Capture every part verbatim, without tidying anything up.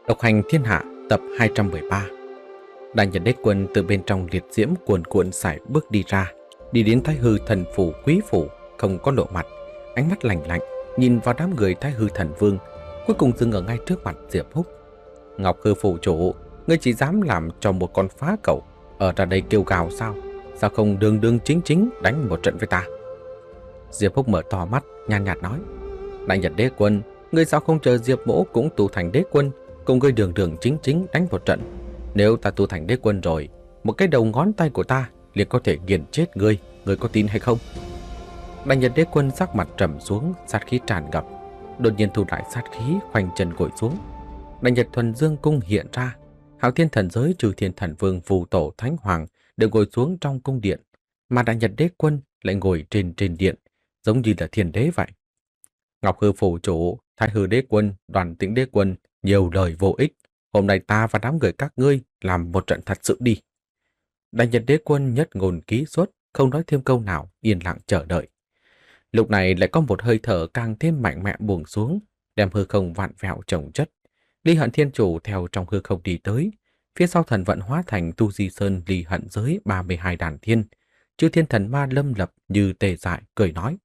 Độc hành thiên hạ tập hai trăm mười ba. Đại Nhật Đế Quân từ bên trong liệt diễm cuồn cuộn sải bước đi ra, đi đến Thái Hư Thần Phủ quý phủ, không có lộ mặt, ánh mắt lạnh lạnh nhìn vào đám người Thái Hư Thần Vương, cuối cùng dừng ở ngay trước mặt Diệp Húc. Ngọc Hư phủ chủ, ngươi chỉ dám làm cho một con phá cẩu ở ra đây kêu gào sao? Sao không đường đường chính chính đánh một trận với ta? Diệp Húc mở to mắt, nhàn nhạt nói: Đại Nhật Đế Quân, ngươi sao không chờ Diệp Mỗ cũng tu thành đế quân, cùng ngươi đường đường chính chính đánh một trận? Nếu ta tu thành đế quân rồi, một cái đầu ngón tay của ta liền có thể nghiền chết ngươi, ngươi có tin hay không? Đại Nhật Đế Quân sắc mặt trầm xuống, sát khí tràn ngập, đột nhiên thu lại sát khí, khoanh chân ngồi xuống. Đại Nhật Thuần Dương cung hiện ra, Hạo Thiên Thần Giới, Trừ Thiên Thần Vương, Phù Tổ, Thánh Hoàng đều ngồi xuống trong cung điện, mà Đại Nhật Đế Quân lại ngồi trên trên điện, giống như là thiên đế vậy. Ngọc Hư phủ chủ, Thái Hư Đế Quân, Đoàn Tĩnh Đế Quân, nhiều lời vô ích. Hôm nay ta và đám người các ngươi làm một trận thật sự đi. Đại Nhật Đế Quân nhất ngôn ký xuất, không nói thêm câu nào, yên lặng chờ đợi. Lúc này lại có một hơi thở càng thêm mạnh mẽ buông xuống, đem hư không vạn vẹo chồng chất. Ly Hận Thiên Chủ theo trong hư không đi tới, phía sau thần vận hóa thành Tu Di Sơn Ly Hận giới ba mươi hai đàn thiên. Chư Thiên Thần Ma lâm lập như tê dại cười nói: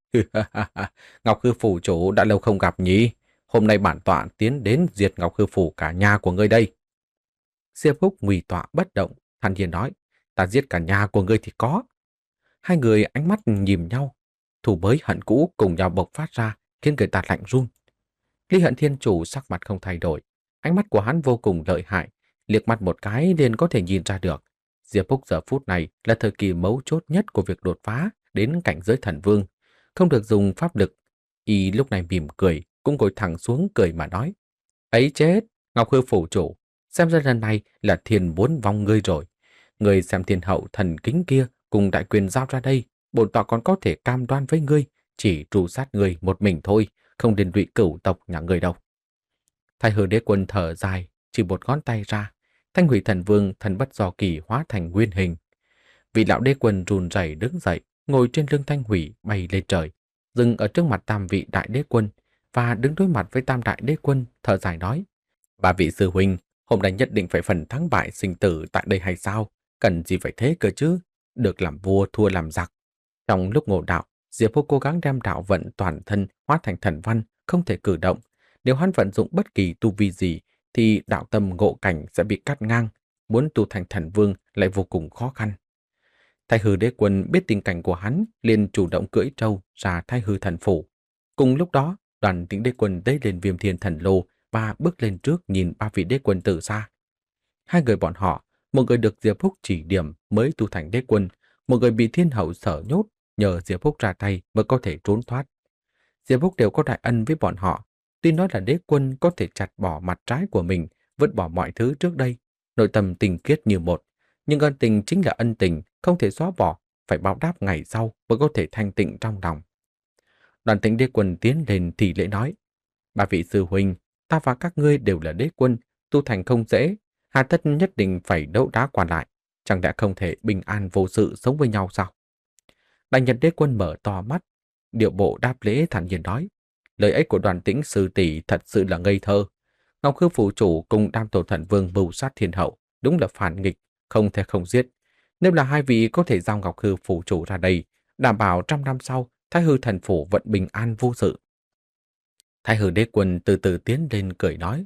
Ngọc Hư phủ chủ đã lâu không gặp nhỉ? Hôm nay bản tọa tiến đến diệt Ngọc Hư phủ cả nhà của ngươi đây. Diệp Húc ngụy tọa bất động, thản nhiên nói: Ta giết cả nhà của ngươi thì có. Hai người ánh mắt nhìn nhau, thù mới hận cũ cùng nhau bộc phát ra, khiến người ta lạnh run. Ly Hận Thiên Chủ sắc mặt không thay đổi, ánh mắt của hắn vô cùng lợi hại, liếc mắt một cái liền có thể nhìn ra được. Diệp Húc giờ phút này là thời kỳ mấu chốt nhất của việc đột phá đến cảnh giới thần vương, không được dùng pháp lực. Y lúc này mỉm cười, cũng ngồi thẳng xuống cười mà nói: Ấy chết, Ngọc Hư phủ chủ, xem ra lần này là thiên muốn vong ngươi rồi. Ngươi xem thiên hậu thần kính kia cùng đại quyền giao ra đây, bổn tọa còn có thể cam đoan với ngươi, chỉ tru sát ngươi một mình thôi, không liên lụy cửu tộc nhà ngươi đâu. Thái Hư Đế Quân thở dài, chỉ một ngón tay ra, Thanh Hủy Thần Vương thần bất do kỳ hóa thành nguyên hình. Vị lão đế quân run rẩy đứng dậy, ngồi trên lưng Thanh Hủy bay lên trời, dừng ở trước mặt tam vị đại đế quân và đứng đối mặt với tam đại đế quân, thở dài nói: Ba vị sư huynh, hôm nay nhất định phải phần thắng bại sinh tử tại đây hay sao? Cần gì phải thế cơ chứ? Được làm vua thua làm giặc. Trong lúc ngộ đạo, Diệp Húc cố gắng đem đạo vận toàn thân hóa thành thần văn, không thể cử động. Nếu hắn vận dụng bất kỳ tu vi gì thì đạo tâm ngộ cảnh sẽ bị cắt ngang, muốn tu thành thần vương lại vô cùng khó khăn. Thái Hư Đế Quân biết tình cảnh của hắn, liền chủ động cưỡi trâu ra Thái Hư Thần Phủ. Cùng lúc đó, Đoàn Tĩnh Đế Quân tế lên Viêm Thiên Thần Lô và bước lên trước nhìn ba vị đế quân từ xa. Hai người bọn họ, một người được Diệp Húc chỉ điểm mới tu thành đế quân, một người bị thiên hậu sở nhốt, nhờ Diệp Húc ra tay mới có thể trốn thoát. Diệp Húc đều có đại ân với bọn họ, tuy nói là đế quân có thể chặt bỏ mặt trái của mình, vứt bỏ mọi thứ trước đây, nội tâm tình kiết như một, nhưng ân tình chính là ân tình, không thể xóa bỏ, phải báo đáp ngày sau mới có thể thanh tịnh trong lòng. Đoàn Tĩnh Đế Quân tiến lên thì lễ nói: Ba vị sư huynh, ta và các ngươi đều là đế quân, tu thành không dễ, hà tất nhất định phải đấu đá qua lại, chẳng lẽ không thể bình an vô sự sống với nhau sao? Đại Nhật Đế Quân mở to mắt, điệu bộ đáp lễ thản nhiên nói: Lời ấy của Đoàn Tĩnh sư tỷ thật sự là ngây thơ. Ngọc Hư phủ chủ cùng Đam Tổ Thần Vương mưu sát thiên hậu, đúng là phản nghịch, không thể không giết. Nếu là hai vị có thể giao Ngọc Hư phủ chủ ra đây, đảm bảo trăm năm sau Thái Hư thần phủ vẫn bình an vô sự. Thái Hư Đế Quân từ từ tiến lên cười nói: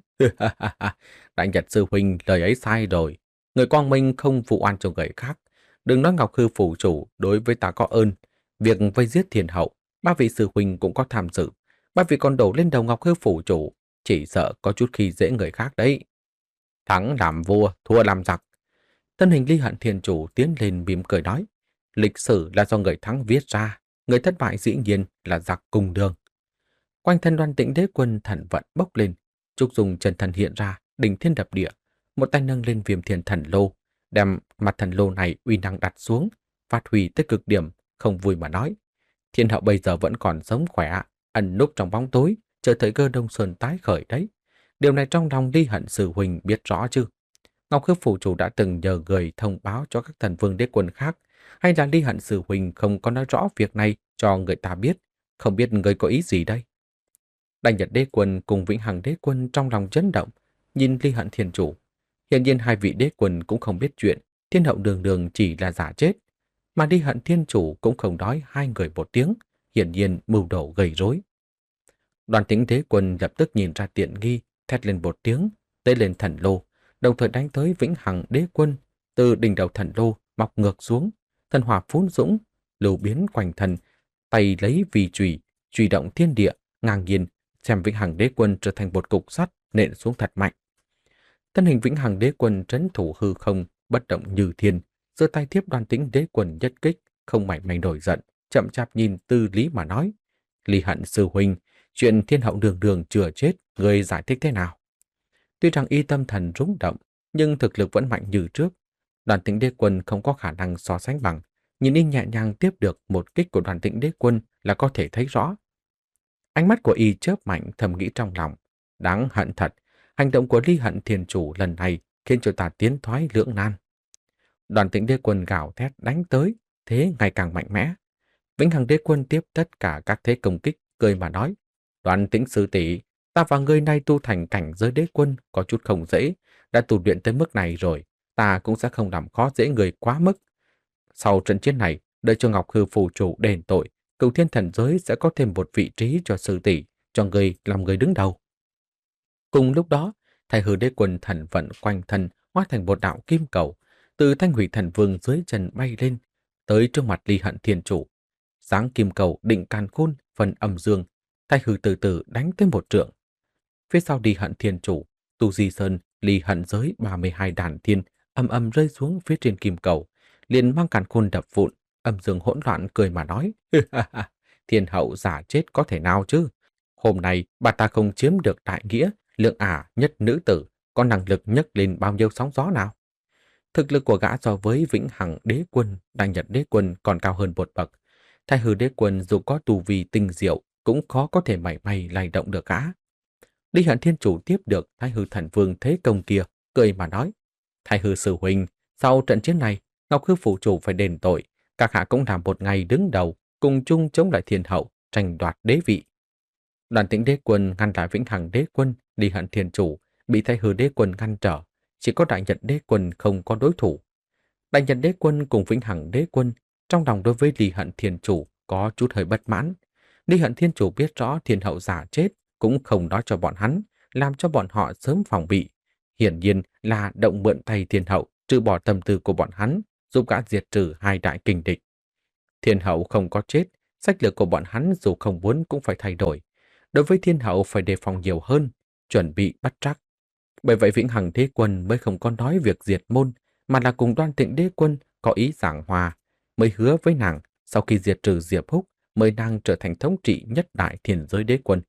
Đại Nhật sư huynh lời ấy sai rồi, người quang minh không phụ oan cho người khác. Đừng nói Ngọc Hư phủ chủ đối với ta có ơn, việc vây giết thiên hậu, ba vị sư huynh cũng có tham dự. Ba vị còn đổ lên đầu Ngọc Hư phủ chủ, chỉ sợ có chút khi dễ người khác đấy. Thắng làm vua, thua làm giặc. Thân hình Ly Hận Thiên Chủ tiến lên mỉm cười nói: Lịch sử là do người thắng viết ra, người thất bại dĩ nhiên là giặc cùng đường. Quanh thân Đoan Tĩnh Đế Quân thần vận bốc lên, trúc dùng chân thần hiện ra, đỉnh thiên đập địa, một tay nâng lên Viêm Thiên Thần Lô, đem mặt thần lô này uy năng đặt xuống, phát huy tới cực điểm, không vui mà nói: Thiên hậu bây giờ vẫn còn sống khỏe, ẩn núp trong bóng tối, chờ thời cơ Đông Sơn tái khởi đấy. Điều này trong lòng Ly Hận sư huynh biết rõ chứ? Ngọc Hư phủ chủ đã từng nhờ người thông báo cho các thần vương đế quân khác, hay là Ly Hận sư huynh không có nói rõ việc này cho người ta biết, không biết người có ý gì đây? Đại Nhật Đế Quân cùng Vĩnh Hằng Đế Quân trong lòng chấn động, nhìn Ly Hận Thiên Chủ. Hiển nhiên hai vị đế quân cũng không biết chuyện Thiên Hậu Đường Đường chỉ là giả chết, mà Ly Hận Thiên Chủ cũng không nói hai người một tiếng, hiển nhiên mưu đồ gây rối. Đoàn Tĩnh đế quân lập tức nhìn ra tiện nghi, thét lên một tiếng, tế lên thần lô, đồng thời đánh tới Vĩnh Hằng đế quân. Từ đỉnh đầu thần lô mọc ngược xuống, thần hỏa phun dũng, lưu biến quanh thân, tay lấy vì chùy, chùy động thiên địa, ngang nhiên xem Vĩnh Hằng đế quân trở thành một cục sắt nện xuống thật mạnh. Thân hình Vĩnh Hằng đế quân trấn thủ hư không, bất động như thiên, giơ tay tiếp Đoàn Tĩnh đế quân nhất kích, không mảy may nổi giận, chậm chạp nhìn Tư Lý mà nói: Ly Hận sư huynh, chuyện Thiên Hậu Đường Đường chưa chết, người giải thích thế nào? Tuy rằng y tâm thần rung động, nhưng thực lực vẫn mạnh như trước. Đoàn Tĩnh đế quân không có khả năng so sánh bằng, nhìn y nhẹ nhàng tiếp được một kích của Đoàn Tĩnh đế quân là có thể thấy rõ. Ánh mắt của y chớp mạnh, thầm nghĩ trong lòng: đáng hận thật, hành động của Ly Hận Thiên Chủ lần này khiến cho ta tiến thoái lưỡng nan. Đoàn Tĩnh đế quân gào thét đánh tới, thế ngày càng mạnh mẽ. Vĩnh Hằng đế quân tiếp tất cả các thế công kích, cười mà nói: Đoàn Tĩnh sư tỷ, ta và ngươi nay tu thành cảnh giới đế quân có chút không dễ, đã tu luyện tới mức này rồi, ta cũng sẽ không làm khó dễ người quá mức. Sau trận chiến này, đợi cho Ngọc Hư phù chủ đền tội, Cửu Thiên thần giới sẽ có thêm một vị trí cho sư tỷ, cho ngươi làm người đứng đầu. Cùng lúc đó, Thái Hư đế quân thần vận quanh thân hóa thành một đạo kim cầu, từ Thanh Hủy thần vương dưới chân bay lên, tới trước mặt Ly Hận Thiên Chủ. Sáng kim cầu định càn khôn, phần âm dương, Thái Hư từ từ đánh tới một trượng. Phía sau Ly Hận Thiên Chủ, Tu Di Sơn, Ly Hận giới ba mươi hai đàn thiên âm âm rơi xuống phía trên kim cầu, liền mang càn khôn đập vụn. Âm dương hỗn loạn cười mà nói: Thiên hậu giả chết có thể nào chứ? Hôm nay bà ta không chiếm được đại nghĩa, lượng ả nhất nữ tử, có năng lực nhấc lên bao nhiêu sóng gió nào? Thực lực của gã so với Vĩnh Hằng đế quân, Đại Nhật đế quân còn cao hơn một bậc. Thái Hư đế quân dù có tu vi tinh diệu cũng khó có thể mảy may lay động được gã. Ly Hận Thiên Chủ tiếp được Thái Hư thần vương thế công kia, cười mà nói: Thái Hư sư huynh, sau trận chiến này, Ngọc Hư phủ chủ phải đền tội, các hạ cũng làm một ngày đứng đầu, cùng chung chống lại Thiên hậu, tranh đoạt đế vị. Đoàn Tĩnh đế quân ngăn lại Vĩnh Hằng đế quân, Ly Hận Thiên Chủ bị Thái Hư đế quân ngăn trở, chỉ có Đại Nhật đế quân không có đối thủ. Đại Nhật đế quân cùng Vĩnh Hằng đế quân trong lòng đối với Ly Hận Thiên Chủ có chút hơi bất mãn. Ly Hận Thiên Chủ biết rõ Thiên hậu giả chết, cũng không nói cho bọn hắn, làm cho bọn họ sớm phòng bị. Hiển nhiên là động mượn tay Thiên hậu, trừ bỏ tâm tư của bọn hắn, giúp gã diệt trừ hai đại kình địch. Thiên hậu không có chết, sách lược của bọn hắn dù không muốn cũng phải thay đổi. Đối với Thiên hậu phải đề phòng nhiều hơn, chuẩn bị bắt trắc. Bởi vậy Vĩnh Hằng đế quân mới không có nói việc diệt môn, mà là cùng Đoan Tịnh đế quân có ý giảng hòa, mới hứa với nàng sau khi diệt trừ Diệp Húc, mời nàng trở thành thống trị nhất đại thiên giới đế quân.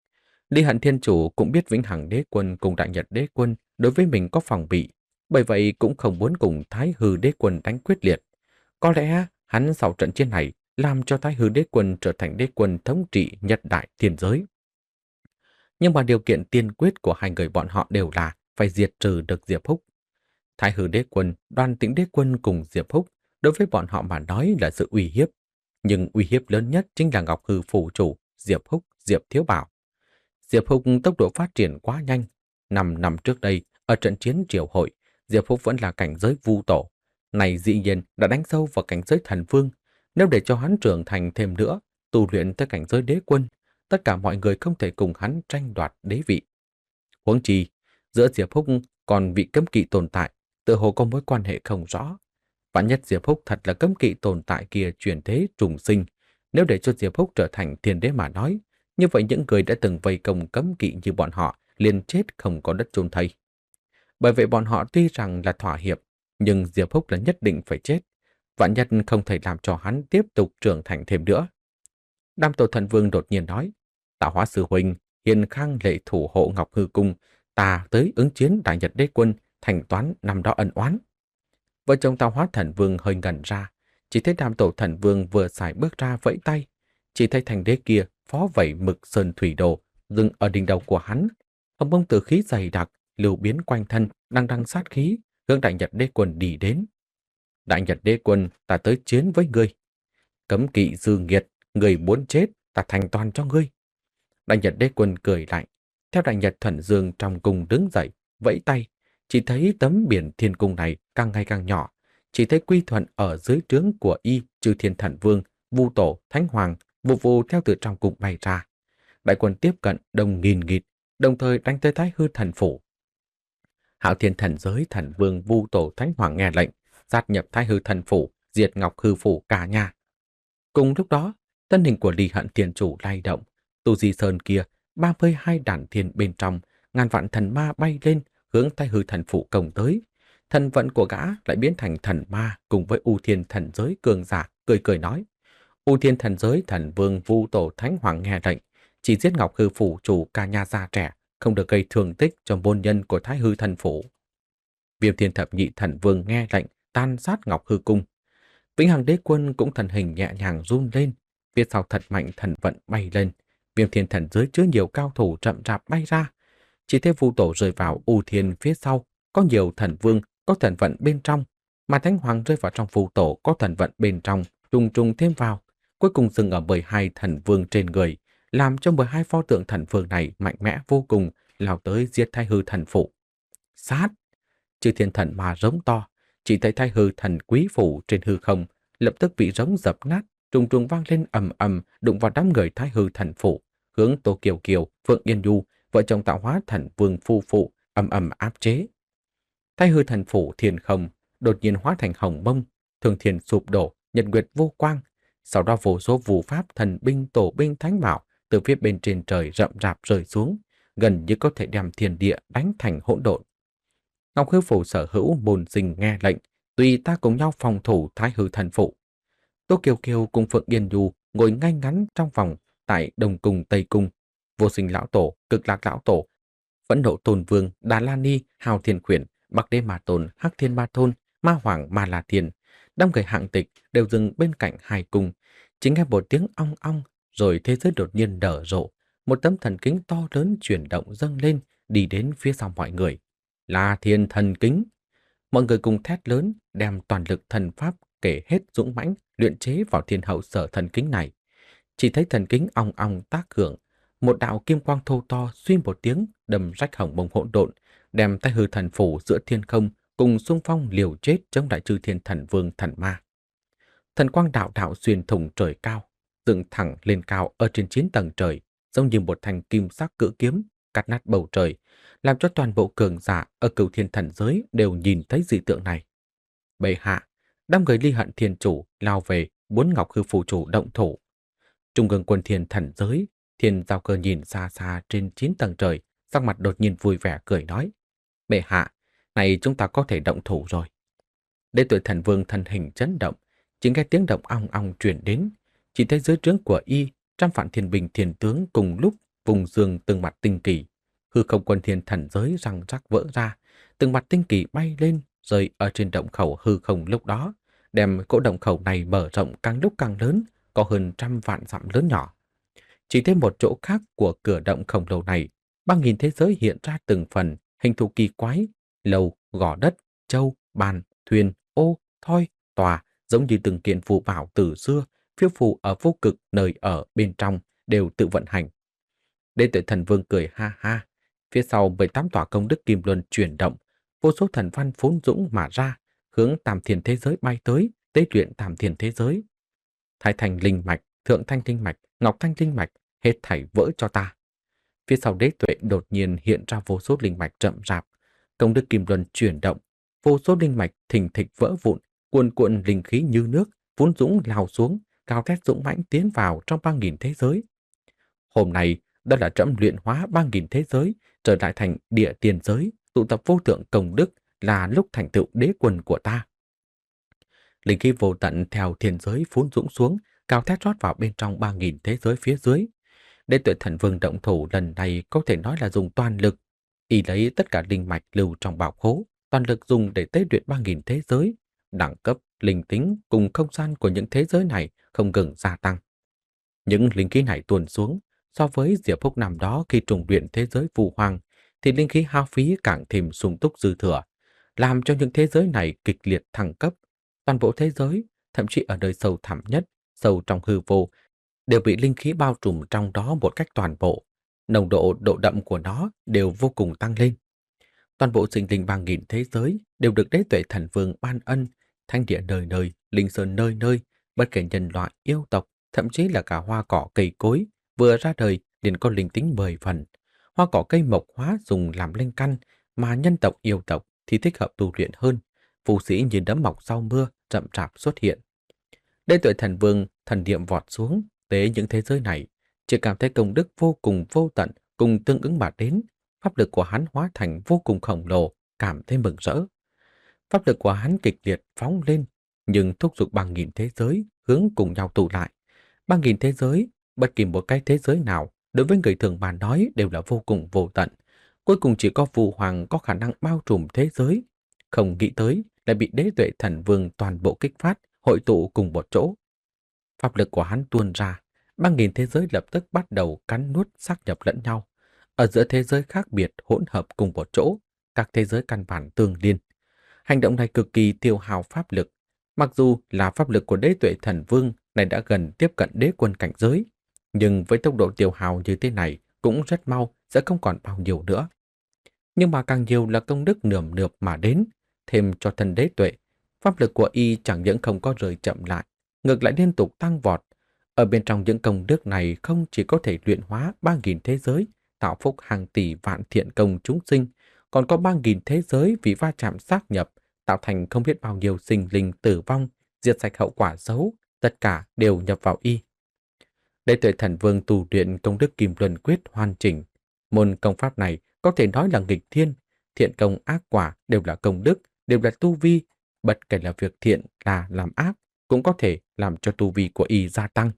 Ly Hận Thiên Chủ cũng biết Vĩnh Hằng đế quân cùng Đại Nhật đế quân đối với mình có phòng bị, bởi vậy cũng không muốn cùng Thái Hư đế quân đánh quyết liệt. Có lẽ hắn sau trận chiến này làm cho Thái Hư đế quân trở thành đế quân thống trị nhất đại thiên giới. Nhưng mà điều kiện tiên quyết của hai người bọn họ đều là phải diệt trừ được Diệp Húc. Thái Hư đế quân, Đoan Tĩnh đế quân cùng Diệp Húc đối với bọn họ mà nói là sự uy hiếp. Nhưng uy hiếp lớn nhất chính là Ngọc Hư phủ chủ, Diệp Húc, Diệp Thiếu Bảo. Diệp Húc tốc độ phát triển quá nhanh. Năm năm trước đây, ở trận chiến triều hội, Diệp Húc vẫn là cảnh giới vu tổ. Này dĩ nhiên đã đánh sâu vào cảnh giới thần vương. Nếu để cho hắn trưởng thành thêm nữa, tu luyện tới cảnh giới đế quân, tất cả mọi người không thể cùng hắn tranh đoạt đế vị. Huống chi, giữa Diệp Húc còn vị cấm kỵ tồn tại, tựa hồ có mối quan hệ không rõ. Vạn nhất Diệp Húc thật là cấm kỵ tồn tại kia chuyển thế trùng sinh, nếu để cho Diệp Húc trở thành thiên đế mà nói, như vậy những người đã từng vây công cấm kỵ như bọn họ liền chết không có đất chôn thây. Bởi vậy bọn họ tuy rằng là thỏa hiệp, nhưng Diệp Húc là nhất định phải chết. Vạn nhất không thể làm cho hắn tiếp tục trưởng thành thêm nữa. Đam Tổ Thần Vương đột nhiên nói: Tạo Hóa sư huynh, hiền khang lệ thủ hộ Ngọc Hư cung, ta tới ứng chiến Đại Nhật đế quân, thanh toán năm đó ân oán. Vợ chồng Tạo Hóa Thần Vương hơi ngẩn ra, chỉ thấy Đam Tổ Thần Vương vừa xài bước ra vẫy tay, chỉ thấy thành đế kia phó vẩy mực sơn thủy đồ dừng ở đỉnh đầu của hắn, ông bông tử khí dày đặc lưu biến quanh thân, đang đằng sát khí hướng Đại Nhật đế quân đi đến. Đại Nhật đế quân, ta tới chiến với ngươi. Cấm kỵ dư nghiệt, người muốn chết, ta thành toàn cho ngươi. Đại Nhật đế quân cười lạnh, theo Đại Nhật Thuần Dương trong cung đứng dậy, vẫy tay, chỉ thấy tấm biển thiên cung này càng ngày càng nhỏ, chỉ thấy Quy Thuận ở dưới trướng của y Chư Thiên Thần Vương, Vu Tổ, Thánh Hoàng, vụ vụ theo từ trong cung bay ra. Đại quân tiếp cận đông nghìn nghịt, đồng thời đánh tới Thái Hư Thần Phủ. Hạo Thiên Thần Giới Thần Vương, Vu Tổ, Thánh Hoàng nghe lệnh, sát nhập Thái Hư Thần Phủ, diệt Ngọc Hư Phủ cả nhà. Cùng lúc đó, thân hình của Ly Hận Thiên Chủ lay động, Tu Di Sơn kia, ba mươi hai đàn thiên bên trong, ngàn vạn thần ma bay lên, hướng Thái Hư Thần Phủ công tới. Thần vận của gã lại biến thành thần ma cùng với U Thiên Thần Giới cường giả, cười cười nói. U Thiên Thần Giới Thần Vương, Vu Tổ, Thánh Hoàng nghe lệnh, chỉ giết Ngọc Hư Phủ chủ cả nhà già trẻ, không được gây thương tích cho môn nhân của Thái Hư Thần Phủ. Viêm Thiên Thập Nhị Thần Vương nghe lệnh tan sát Ngọc Hư Cung. Vĩnh Hằng Đế Quân cũng thần hình nhẹ nhàng run lên, phía sau thật mạnh thần vận bay lên. Viêm Thiên Thần Giới chứa nhiều cao thủ chậm rạp bay ra. Chỉ thấy Vu Tổ rơi vào U Thiên phía sau, có nhiều thần vương có thần vận bên trong, mà Thánh Hoàng rơi vào trong Vu Tổ có thần vận bên trong, trùng trùng thêm vào, cuối cùng dừng ở mười hai thần vương trên người, làm cho mười hai pho tượng thần vương này mạnh mẽ vô cùng, lao tới giết Thái Hư Thần Phủ. Sát! Chư Thiên Thần mà rống to, chỉ thấy Thái Hư Thần Quý Phủ trên hư không lập tức bị rống dập nát, trùng trùng vang lên ầm ầm, đụng vào đám người Thái Hư Thần Phủ, hướng Tô Kiều Kiều, Phượng Yên Du, vợ chồng tạo hóa thần vương phu phụ ầm ầm áp chế. Thái Hư Thần Phủ thiên không đột nhiên hóa thành hồng mông, thường thiên sụp đổ, nhật nguyệt vô quang, sau đó vô số phù pháp thần binh tổ binh thánh bảo từ phía bên trên trời rậm rạp rơi xuống, gần như có thể đem thiên địa đánh thành hỗn độn. Ngọc Hư Phủ sở hữu bồn sinh nghe lệnh, tùy ta cùng nhau phòng thủ Thái Hư Thần Phủ. Tô Kiều Kiều cùng Phượng Yên Du ngồi ngay ngắn trong vòng tại Đông Cung Tây Cung. Vô Sinh Lão Tổ, Cực Lạc Lão Tổ, Phẫn Nộ Tôn Vương, Đà La Ni, Hào Thiên Khuyển, Bắc Đế Ma Tôn, Hắc Thiên Ma Tôn, Ma Hoàng Ma La Thiên, đám người hạng tịch đều dừng bên cạnh hai cung. Chỉ nghe một tiếng ong ong, rồi thế giới đột nhiên nở rộ, một tấm thần kính to lớn chuyển động dâng lên, đi đến phía sau mọi người. La Thiên Thần Kính. Mọi người cùng thét lớn, đem toàn lực thần pháp kể hết dũng mãnh luyện chế vào thiên hậu sở thần kính này. Chỉ thấy thần kính ong ong tác hưởng, một đạo kim quang thô to xuyên một tiếng đâm rách hồng mông hỗn độn, đem Thái Hư Thần Phủ giữa thiên không cùng xung phong liều chết chống lại Chư Thiên Thần Vương thần ma. Thần quang đạo đạo xuyên thủng trời cao, dựng thẳng lên cao ở trên chín tầng trời, giống như một thanh kim sắc cự kiếm cắt nát bầu trời, làm cho toàn bộ cường giả ở Cửu Thiên Thần Giới đều nhìn thấy dị tượng này. Bệ hạ, đám người Ly Hận Thiên Chủ lao về, muốn Ngọc Hư Phủ chủ động thủ. Trung ương Quân Thiên Thần Giới, Thiên Giao Cơ nhìn xa xa trên chín tầng trời, sắc mặt đột nhiên vui vẻ cười nói: Bệ hạ, này chúng ta có thể động thủ rồi. Đế Tuệ Thần Vương thân hình chấn động, chỉ nghe tiếng động ong ong truyền đến, chỉ thấy dưới trướng của y trăm vạn thiên binh thiên tướng cùng lúc vùng dương từng mặt tinh kỳ. Hư không Quân Thiên Thần Giới răng rắc vỡ ra, từng mặt tinh kỳ bay lên rơi ở trên động khẩu hư không lúc đó, đem cỗ động khẩu này mở rộng càng lúc càng lớn, có hơn trăm vạn dặm lớn nhỏ. Chỉ thêm một chỗ khác của cửa động khổng lồ này, ba nghìn thế giới hiện ra từng phần, hình thù kỳ quái, lầu, gò đất, châu, bàn, thuyền, ô, thoi, tòa, giống như từng kiện phù bảo từ xưa, phiêu phù ở vô cực nơi ở bên trong đều tự vận hành. Đế Tuệ Thần Vương cười ha ha, phía sau mười tám tòa công đức kim luân chuyển động, vô số thần văn phốn dũng mà ra, hướng tam thiên thế giới bay tới, tế luyện tam thiên thế giới. Thái Thành linh mạch, Thượng Thanh linh mạch, Ngọc Thanh linh mạch, hết thảy vỡ cho ta. Phía sau Đế Tuệ đột nhiên hiện ra vô số linh mạch rậm rạp, công đức kim luân chuyển động, vô số linh mạch thình thịch vỡ vụn, cuồn cuộn linh khí như nước, vốn dũng lao xuống, cao thét dũng mãnh tiến vào trong ba nghìn thế giới. Hôm nay, đó là trẫm luyện hóa ba nghìn thế giới, trở lại thành địa tiền giới, tụ tập vô thượng công đức, là lúc thành tựu đế quân của ta. Linh khí vô tận theo thiên giới phun dũng xuống, cao thét rót vào bên trong ba nghìn thế giới phía dưới. Đế Tuệ Thần Vương động thủ lần này có thể nói là dùng toàn lực, y lấy tất cả linh mạch lưu trong bảo khố, toàn lực dùng để tế luyện ba nghìn thế giới. Đẳng cấp, linh tính cùng không gian của những thế giới này không ngừng gia tăng. Những linh khí này tuôn xuống, so với Diệp Phúc năm đó khi trùng luyện thế giới phù hoàng, thì linh khí hao phí càng thêm sung túc dư thừa, làm cho những thế giới này kịch liệt thăng cấp. Toàn bộ thế giới, thậm chí ở nơi sâu thẳm nhất, sâu trong hư vô, đều bị linh khí bao trùm trong đó một cách toàn bộ. Nồng độ độ đậm của nó đều vô cùng tăng lên. Toàn bộ sinh linh ba nghìn thế giới đều được đế tuệ thần vương ban ân, thanh địa nơi nơi, linh sơn nơi nơi, bất kể nhân loại, yêu tộc, thậm chí là cả hoa cỏ cây cối, vừa ra đời liền có linh tính mười phần. Hoa cỏ cây mộc hóa dùng làm linh căn, mà nhân tộc yêu tộc thì thích hợp tu luyện hơn. Phù sĩ như đấm mọc sau mưa, rậm rạp xuất hiện. Đế tuệ thần vương, thần niệm vọt xuống, tế những thế giới này, chỉ cảm thấy công đức vô cùng vô tận, cùng tương ứng mà đến. Pháp lực của hắn hóa thành vô cùng khổng lồ, cảm thấy mừng rỡ. Pháp lực của hắn kịch liệt phóng lên, nhưng thúc giục bằng nghìn thế giới hướng cùng nhau tụ lại. Bằng nghìn thế giới, bất kỳ một cái thế giới nào, đối với người thường mà nói đều là vô cùng vô tận. Cuối cùng chỉ có Phù Hoàng có khả năng bao trùm thế giới. Không nghĩ tới lại bị đế tuệ thần vương toàn bộ kích phát, hội tụ cùng một chỗ. Pháp lực của hắn tuôn ra, ba nghìn thế giới lập tức bắt đầu cắn nuốt xác nhập lẫn nhau. Ở giữa thế giới khác biệt hỗn hợp cùng một chỗ, các thế giới căn bản tương liên. Hành động này cực kỳ tiêu hao pháp lực. Mặc dù là pháp lực của đế tuệ thần vương này đã gần tiếp cận đế quân cảnh giới, nhưng với tốc độ tiêu hao như thế này cũng rất mau sẽ không còn bao nhiêu nữa. Nhưng mà càng nhiều là công đức nườm nượp mà đến, thêm cho thân đế tuệ. Pháp lực của y chẳng những không có rời chậm lại, ngược lại liên tục tăng vọt. Ở bên trong những công đức này không chỉ có thể luyện hóa ba nghìn thế giới, tạo phúc hàng tỷ vạn thiện công chúng sinh, còn có ba nghìn thế giới vì va chạm xác nhập, tạo thành không biết bao nhiêu sinh linh tử vong, diệt sạch hậu quả xấu, tất cả đều nhập vào y. Đế tuệ thần vương tu luyện công đức Kim Luân Quyết hoàn chỉnh. Môn công pháp này có thể nói là nghịch thiên, thiện công ác quả đều là công đức, đều là tu vi, bất kể là việc thiện là làm ác, cũng có thể làm cho tu vi của y gia tăng.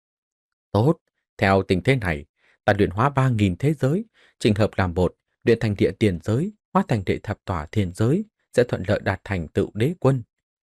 Tốt, theo tình thế này, ta luyện hóa ba nghìn thế giới, trình hợp làm một, luyện thành địa tiền giới, hóa thành địa thập tỏa thiên giới, sẽ thuận lợi đạt thành tựu đế quân.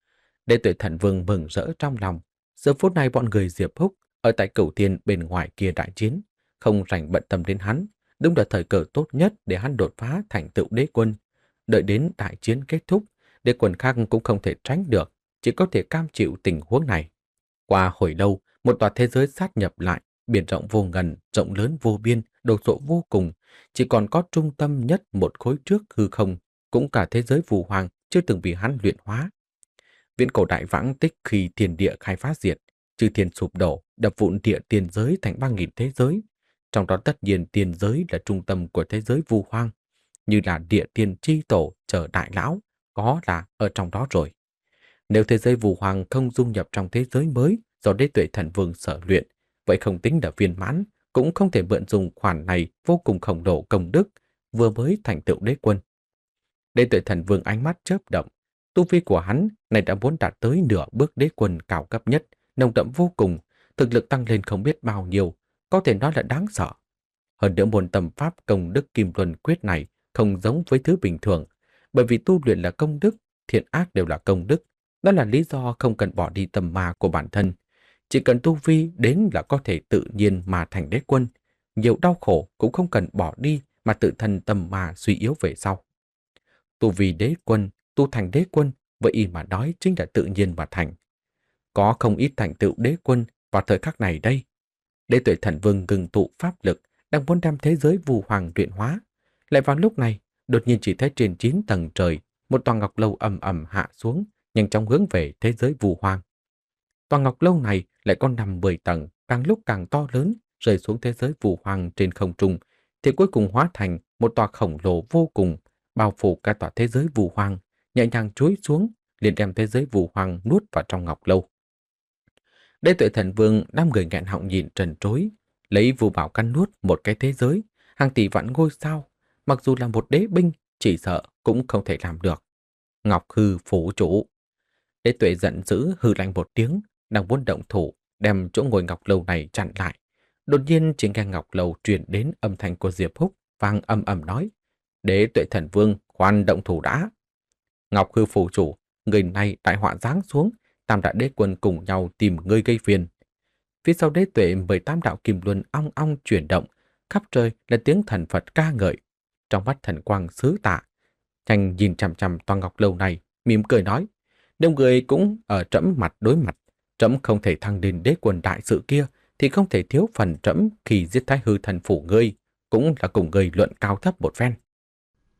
Đế tuệ thần vương mừng rỡ trong lòng. Giờ phút này bọn người Diệp Húc ở tại Cửu Thiên bên ngoài kia đại chiến, không rảnh bận tâm đến hắn, đúng là thời cơ tốt nhất để hắn đột phá thành tựu đế quân. Đợi đến đại chiến kết thúc, đế quân khác cũng không thể tránh được, chỉ có thể cam chịu tình huống này. Qua hồi lâu, một tòa thế giới sát nhập lại, biển rộng vô ngần, rộng lớn vô biên, đồ sộ vô cùng, chỉ còn có trung tâm nhất một khối trước hư không, cũng cả thế giới phù hoàng chưa từng bị hắn luyện hóa. Viễn cổ đại vãng tích khi thiên địa khai phá diệt, chư thiên sụp đổ, đập vụn địa tiền giới thành ba nghìn thế giới. Trong đó tất nhiên tiền giới là trung tâm của thế giới vu hoang, như là địa tiền chi tổ chờ đại lão, có là ở trong đó rồi. Nếu thế giới vu hoang không dung nhập trong thế giới mới do đế tuệ thần vương sở luyện, vậy không tính là viên mãn, cũng không thể mượn dùng khoản này vô cùng khổng lồ công đức, vừa mới thành tựu đế quân. Đế tuệ thần vương ánh mắt chớp động, tu vi của hắn này đã muốn đạt tới nửa bước đế quân cao cấp nhất, nồng đậm vô cùng, thực lực tăng lên không biết bao nhiêu, có thể nói là đáng sợ. Hơn nữa môn tâm pháp công đức Kim Luân Quyết này không giống với thứ bình thường, bởi vì tu luyện là công đức, thiện ác đều là công đức, đó là lý do không cần bỏ đi tâm ma của bản thân. Chỉ cần tu vi đến là có thể tự nhiên mà thành đế quân, nhiều đau khổ cũng không cần bỏ đi mà tự thân tâm ma suy yếu về sau. Tu vi đế quân, tu thành đế quân, với y mà nói chính là tự nhiên mà thành. Có không ít thành tựu đế quân vào thời khắc này đây. Đế tuệ thần vương ngừng tụ pháp lực, đang muốn đem thế giới vu hoàng luyện hóa. Lại vào lúc này, đột nhiên chỉ thấy trên chín tầng trời, một tòa ngọc lâu ầm ầm hạ xuống, nhanh chóng hướng về thế giới vu hoàng. Tòa ngọc lâu này lại có nằm mười tầng, càng lúc càng to lớn, rơi xuống thế giới vu hoàng trên không trung, thì cuối cùng hóa thành một tòa khổng lồ vô cùng, bao phủ cả tòa thế giới vu hoàng, nhẹ nhàng chuối xuống, liền đem thế giới vu hoàng nuốt vào trong ngọc lâu. Đế tuệ thần vương năm người nghẹn họng nhìn trần trối, lấy vu bảo căn nuốt một cái thế giới, hàng tỷ vạn ngôi sao, mặc dù là một đế binh, chỉ sợ cũng không thể làm được. Ngọc hư phủ chủ. Đế tuệ giận dữ hừ lạnh một tiếng, đang muốn động thủ, đem chỗ ngồi ngọc lâu này chặn lại. Đột nhiên trên ngang ngọc lâu truyền đến âm thanh của Diệp Húc, vang âm ầm nói: Đế tuệ thần vương, khoan động thủ đã. Ngọc hư phủ chủ, người này đại họa giáng xuống, tam đại đế quân cùng nhau tìm ngươi gây phiền. Phía sau đế tuệ mười tám đạo kim luân ong ong chuyển động, khắp trời là tiếng thần Phật ca ngợi. Trong mắt thần quang xứ tạ, nhanh nhìn chằm chằm toàn ngọc lâu này, mỉm cười nói: nếu người cũng ở trẫm mặt đối mặt, trẫm không thể thăng đến đế quân đại sự kia, thì không thể thiếu phần trẫm khi giết thái hư thần phủ ngươi, cũng là cùng ngươi luận cao thấp một phen.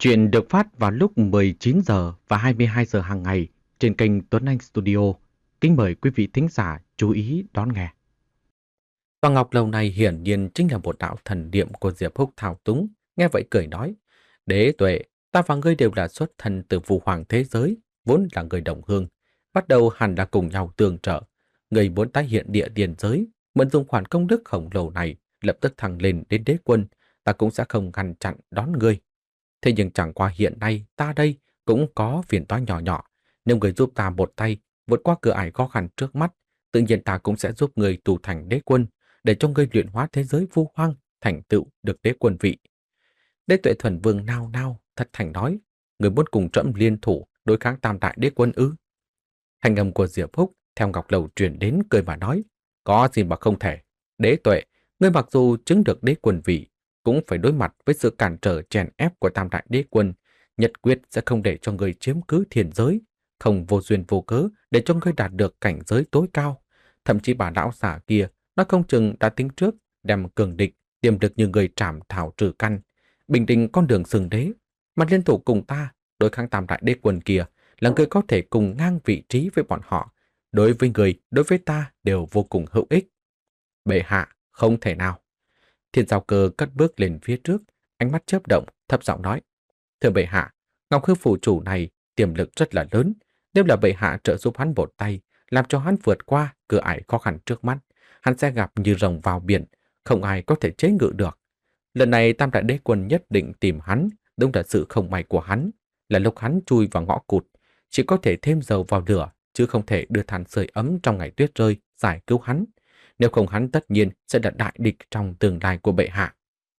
Chuyện được phát vào lúc mười chín giờ và hai mươi hai giờ hàng ngày trên kênh Tuấn Anh Studio. Kính mời quý vị thính giả chú ý đón nghe. Và Ngọc Lầu này hiển nhiên chính là một đạo thần niệm của Diệp Húc thao túng. Nghe vậy cười nói, Đế Tuệ, ta và ngươi đều là xuất thân từ Vũ Hoàng thế giới, vốn là người đồng hương. Bắt đầu hẳn là cùng nhau tương trợ. Ngươi muốn tái hiện địa tiền giới, mượn dùng khoản công đức khổng lồ này, lập tức thăng lên đến đế quân, ta cũng sẽ không ngăn chặn đón ngươi. Thế nhưng chẳng qua hiện nay ta đây cũng có phiền toái nhỏ nhỏ. Nếu người giúp ta một tay vượt qua cửa ải khó khăn trước mắt, tự nhiên ta cũng sẽ giúp người tu thành đế quân, để cho ngươi luyện hóa thế giới vu hoang, thành tựu được đế quân vị. Đế Tuệ Thuần Vương nao nao, thật thành nói, người muốn cùng trẫm liên thủ đối kháng tam đại đế quân ư? Thanh âm của Diệp Húc theo Ngọc Lầu truyền đến cười mà nói, có gì mà không thể. Đế Tuệ, ngươi mặc dù chứng được đế quân vị, cũng phải đối mặt với sự cản trở chèn ép của tam đại đế quân, nhất quyết sẽ không để cho ngươi chiếm cứ thiên giới, không vô duyên vô cớ để cho ngươi đạt được cảnh giới tối cao. Thậm chí bà lão giả kia, nó không chừng đã tính trước, đem cường địch, tiềm lực như người trảm thảo trừ căn, bình định con đường xưng đế, mà liên thủ cùng ta, đối kháng tam đại đế quân kia, là người có thể cùng ngang vị trí với bọn họ. Đối với người, đối với ta đều vô cùng hữu ích. Bệ hạ, không thể nào. Thiên Giao Cơ cất bước lên phía trước, ánh mắt chớp động, thấp giọng nói, thưa bệ hạ, Ngọc Hư phủ chủ này tiềm lực rất là lớn, nếu là bệ hạ trợ giúp hắn một tay, làm cho hắn vượt qua cửa ải khó khăn trước mắt, hắn sẽ gặp như rồng vào biển, không ai có thể chế ngự được. Lần này tam đại đế quân nhất định tìm hắn, đúng là sự không may của hắn, là lúc hắn chui vào ngõ cụt, chỉ có thể thêm dầu vào lửa, chứ không thể đưa than sưởi ấm trong ngày tuyết rơi, giải cứu hắn. Nếu không hắn tất nhiên sẽ là đại địch trong tương lai của bệ hạ.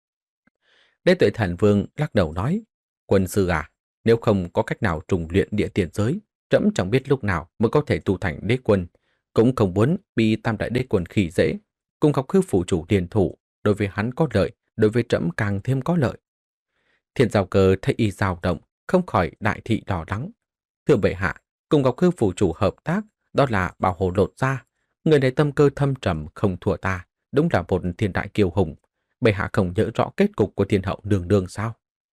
Đế Tuệ Thần Vương lắc đầu nói, quân sư à, nếu không có cách nào trùng luyện địa tiền giới, trẫm chẳng biết lúc nào mới có thể tu thành đế quân, cũng không muốn bị tam đại đế quân khỉ dễ. Cùng Ngọc Hư phủ chủ liên thủ, đối với hắn có lợi, đối với trẫm càng thêm có lợi. Thiên Giao Cơ thấy y dao động, không khỏi đại thị lo lắng. Thưa bệ hạ, cùng Ngọc Hư phủ chủ hợp tác, đó là bảo hộ lột ra. Người này tâm cơ thâm trầm không thua ta, đúng là một thiên đại kiêu hùng. Bệ hạ không nhớ rõ kết cục của thiên hậu đường đường sao?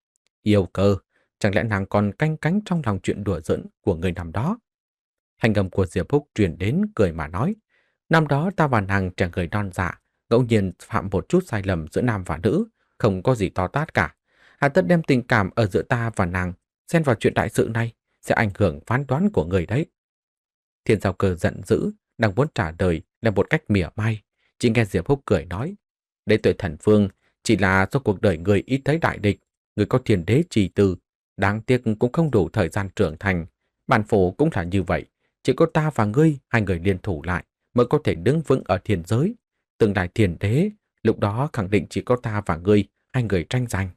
Yêu Cơ, chẳng lẽ nàng còn canh cánh trong lòng chuyện đùa giỡn của người năm đó? Thanh âm của Diệp Húc truyền đến cười mà nói, năm đó ta và nàng trẻ người non dạ, ngẫu nhiên phạm một chút sai lầm giữa nam và nữ, không có gì to tát cả. Hà tất đem tình cảm ở giữa ta và nàng xen vào chuyện đại sự này, sẽ ảnh hưởng phán đoán của người đấy. Thiên Giao Cơ giận dữ, đang muốn trả lời là một cách mỉa mai, chỉ nghe Diệp Húc cười nói, Đế Tuệ Thần Vương chỉ là do cuộc đời người ít thấy đại địch, người có thiên đế trì tư, đáng tiếc cũng không đủ thời gian trưởng thành. Bản phổ cũng là như vậy, chỉ có ta và ngươi hai người liên thủ lại mới có thể đứng vững ở thiên giới. Tương lai thiên đế, lúc đó khẳng định chỉ có ta và ngươi hai người tranh giành.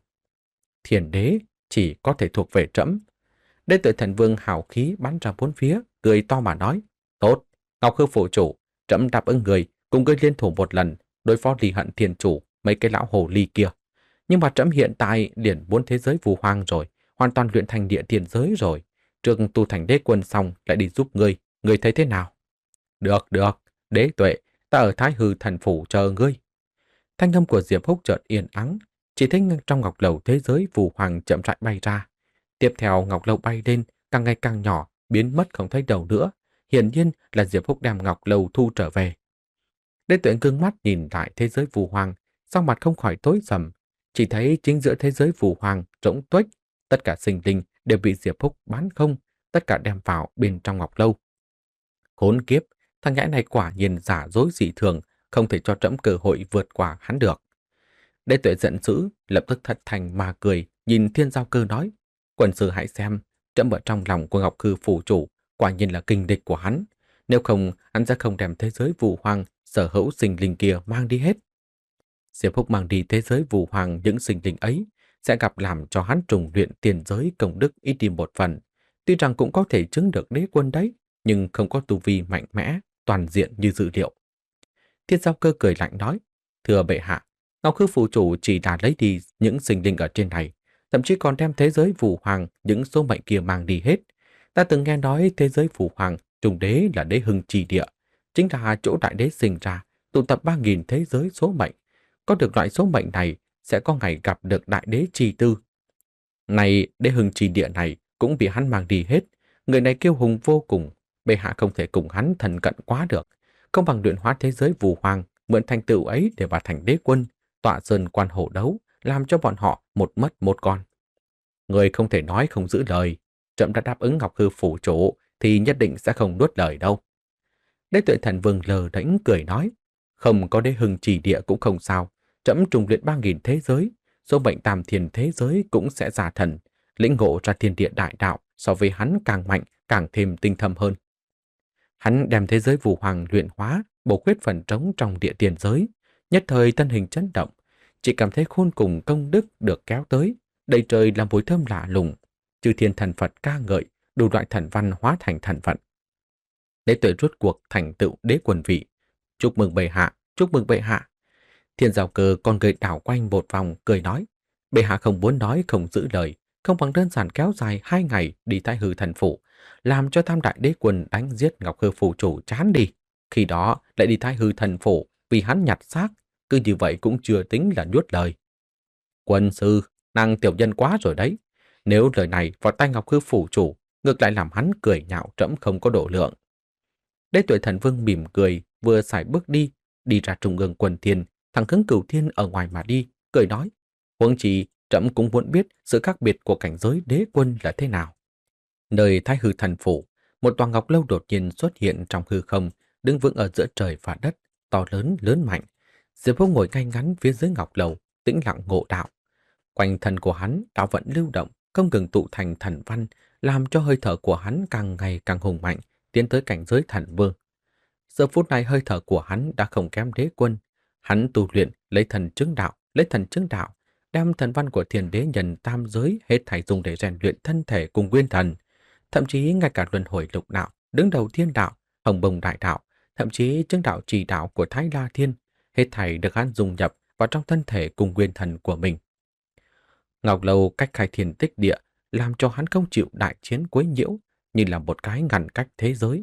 Thiên đế chỉ có thể thuộc về trẫm. Đế Tuệ Thần Vương hào khí bắn ra bốn phía, cười to mà nói, tốt, Ngọc Hư phủ chủ, trẫm đáp ứng người cùng ngươi liên thủ một lần đối phó Ly Hận Thiên chủ mấy cái lão hồ ly kia. Nhưng mà trẫm hiện tại liền muốn thế giới phù hoang rồi, hoàn toàn luyện thành địa tiền giới rồi. Trường tu thành đế quân xong lại đi giúp ngươi, ngươi thấy thế nào? Được, được, Đế Tuệ, ta ở Thái Hư thần phủ chờ ngươi. Thanh âm của Diệp Húc chợt yên ắng, chỉ thấy trong ngọc lầu thế giới phù hoàng chậm rãi bay ra. Tiếp theo ngọc lầu bay lên, càng ngày càng nhỏ, biến mất không thấy đầu nữa. Hiển nhiên là Diệp Húc đem ngọc lầu thu trở về. Đế Tuệ ngưng mắt nhìn lại thế giới phù hoàng, sau mặt không khỏi tối sầm, chỉ thấy chính giữa thế giới phù hoàng rỗng tuếch, tất cả sinh linh đều bị Diệp Húc bán không, tất cả đem vào bên trong ngọc lâu. Khốn kiếp, thằng nhãi này quả nhiên giả dối dị thường, không thể cho trẫm cơ hội vượt qua hắn được. Đế Tuệ giận dữ, lập tức thật thành mà cười, nhìn Thiên Giao Cơ nói, quần sư hãy xem, trẫm ở trong lòng của Ngọc Hư phủ chủ, quả nhiên là kình địch của hắn. Nếu không, hắn sẽ không đem thế giới phù hoàng sở hữu sinh linh kia mang đi hết. Diệp Húc mang đi thế giới phù hoàng những sinh linh ấy, sẽ gặp làm cho hắn trùng luyện tiền giới công đức ít đi một phần. Tuy rằng cũng có thể chứng được đế quân đấy, nhưng không có tu vi mạnh mẽ, toàn diện như dự liệu. Thiên Giao Cơ cười lạnh nói, thưa bệ hạ, Ngọc Hư phủ chủ chỉ đã lấy đi những sinh linh ở trên này, thậm chí còn đem thế giới phù hoàng những số mệnh kia mang đi hết. Ta từng nghe nói thế giới phù hoàng trùng đế là đế hưng trì địa, chính là chỗ đại đế sinh ra, tụ tập ba nghìn thế giới số mệnh. Có được loại số mệnh này sẽ có ngày gặp được đại đế trì tư. Này đế hưng trì địa này cũng bị hắn mang đi hết. Người này kiêu hùng vô cùng, bệ hạ không thể cùng hắn thần cận quá được. Không bằng luyện hóa thế giới phù hoàng, mượn thành tựu ấy để vào thành đế quân, tọa sơn quan hổ đấu, làm cho bọn họ một mất một con. Người không thể nói không giữ lời. Trẫm đã đáp ứng Ngọc Hư phủ chủ thì nhất định sẽ không nuốt lời đâu. Đế Tuệ Thần Vương lờ đễnh cười nói, không có đế hưng trì địa cũng không sao. Trẫm trùng luyện ba nghìn thế giới, số mệnh tam thiên thế giới cũng sẽ ra thần, lĩnh ngộ ra thiên địa đại đạo so với hắn càng mạnh, càng thêm tinh thâm hơn. Hắn đem thế giới phù hoàng luyện hóa, bổ khuyết phần trống trong địa tiền giới, nhất thời thân hình chấn động, chỉ cảm thấy khôn cùng công đức được kéo tới, đầy trời làm mùi thơm lạ lùng, chư thiên thần Phật ca ngợi, đủ loại thần văn hóa thành thần vận. Đế Tuệ rốt cuộc thành tựu đế quân vị. Chúc mừng bệ hạ, chúc mừng bệ hạ. Thiên Giao Cơ con người đảo quanh một vòng, cười nói, bệ hạ không muốn nói không giữ lời, không bằng đơn giản kéo dài hai ngày đi Thái Hư thần phủ, làm cho Tam Đại Đế Quân đánh giết Ngọc Hư phủ chủ chán đi. Khi đó lại đi Thái Hư thần phủ vì hắn nhặt xác, cứ như vậy cũng chưa tính là nuốt lời. Quân sư, nàng tiểu nhân quá rồi đấy. Nếu lời này vào tay Ngọc Hư phủ chủ, ngược lại làm hắn cười nhạo trẫm không có độ lượng. Đế Tuệ Thần Vương mỉm cười, vừa sải bước đi, đi ra trung ương quần thiên, thẳng hướng Cửu Thiên ở ngoài mà đi, cười nói, huống chi trẫm cũng muốn biết sự khác biệt của cảnh giới đế quân là thế nào. Nơi Thái Hư thần phủ, một tòa ngọc lâu đột nhiên xuất hiện trong hư không, đứng vững ở giữa trời và đất, to lớn lớn mạnh. Diệp Húc ngồi ngay ngắn phía dưới ngọc lầu, tĩnh lặng ngộ đạo. Quanh thân của hắn đạo vận lưu động, không ngừng tụ thành thần văn, làm cho hơi thở của hắn càng ngày càng hùng mạnh, tiến tới cảnh giới thần vương. Giờ phút này hơi thở của hắn đã không kém đế quân. Hắn tu luyện lấy thần chứng đạo, lấy thần chứng đạo, đem thần văn của thiền đế nhân tam giới hết thảy dùng để rèn luyện thân thể cùng nguyên thần. Thậm chí ngay cả luân hồi lục đạo, đứng đầu thiên đạo, hồng bồng đại đạo, thậm chí chứng đạo trì đạo của Thái La Thiên, hết thảy được hắn dùng nhập vào trong thân thể cùng nguyên thần của mình. Ngọc Lâu cách khai thiên tích địa, làm cho hắn không chịu đại chiến quấy nhiễu, như là một cái ngăn cách thế giới.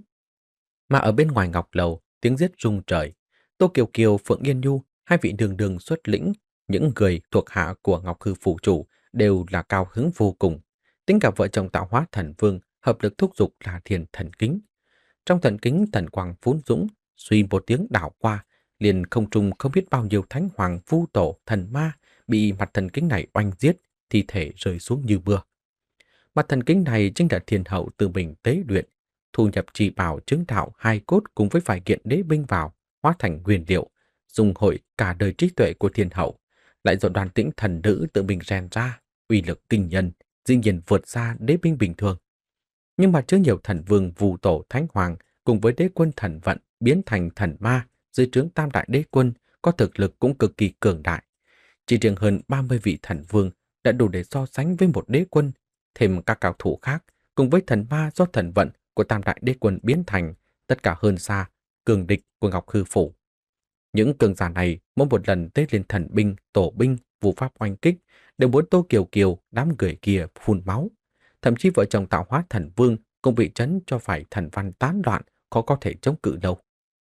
Mà ở bên ngoài Ngọc Lầu, tiếng giết rung trời. Tô Kiều Kiều, Phượng Yên Nhu, hai vị đường đường xuất lĩnh, những người thuộc hạ của Ngọc Hư phủ chủ đều là cao hứng vô cùng. Tính cả vợ chồng tạo hóa thần vương hợp lực thúc giục là thiền thần kính. Trong thần kính thần quang phún dũng, suy một tiếng đảo qua, liền không trung không biết bao nhiêu thánh hoàng vu tổ thần ma bị mặt thần kính này oanh giết, thi thể rơi xuống như mưa. Mặt thần kính này chính là thiên hậu tự mình tế luyện, thu nhập trì bảo chứng đạo hai cốt cùng với vài kiện đế binh vào, hóa thành nguyên liệu, dùng hội cả đời trí tuệ của thiên hậu, lại do đoàn tĩnh thần nữ tự mình rèn ra, uy lực kinh nhân, dĩ nhiên vượt xa đế binh bình thường. Nhưng mà chứa nhiều thần vương vu tổ thánh hoàng cùng với đế quân thần vận biến thành thần ma dưới trướng tam đại đế quân có thực lực cũng cực kỳ cường đại. Chỉ riêng hơn ba mươi vị thần vương đã đủ để so sánh với một đế quân, thêm các cao thủ khác cùng với thần ma do thần vận của tam đại đế quân biến thành, tất cả hơn xa cường địch của Ngọc Hư phủ. Những cường giả này mỗi một lần tế lên thần binh, tổ binh, vũ pháp oanh kích đều muốn Tô Kiều Kiều đám người kia phun máu. Thậm chí vợ chồng tạo hóa thần vương cũng bị chấn cho phải thần văn tán loạn, khó có thể chống cự đâu.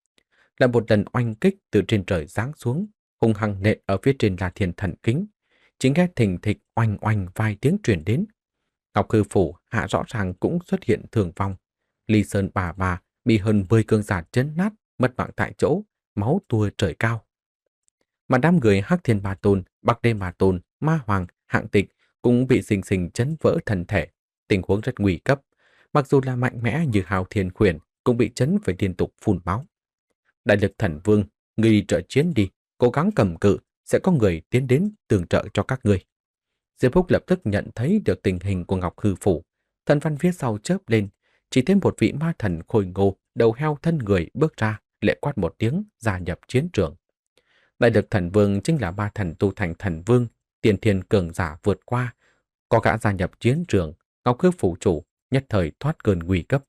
Lại một lần oanh kích từ trên trời giáng xuống, hung hăng nện ở phía trên là thiền thần kính. Chỉ nghe thình thịch oanh oanh vài tiếng truyền đến. Ngọc Hư phủ hạ rõ ràng cũng xuất hiện thường vong. Ly Sơn bà bà bị hơn mười cường giả chấn nát, mất mạng tại chỗ, máu tua trời cao. Mà đám người Hắc Thiên Ma Tôn, Bắc Đê Ma Tôn, Ma Hoàng, Hạng Tịch cũng bị xình xình chấn vỡ thần thể. Tình huống rất nguy cấp. Mặc dù là mạnh mẽ như Hào Thiên Khuyển cũng bị chấn phải liên tục phun máu. Đại lực thần vương, người đi trợ chiến đi, cố gắng cầm cự, sẽ có người tiến đến tương trợ cho các người. Diệp Húc lập tức nhận thấy được tình hình của Ngọc Hư phủ. Thần văn phía sau chớp lên, chỉ thêm một vị ma thần khôi ngô, đầu heo thân người bước ra, lệ quát một tiếng, gia nhập chiến trường. Đại lực thần vương chính là ma thần tu thành thần vương, tiền thiên cường giả vượt qua. Có gã gia nhập chiến trường, Ngọc Hư phủ chủ nhất thời thoát cơn nguy cấp.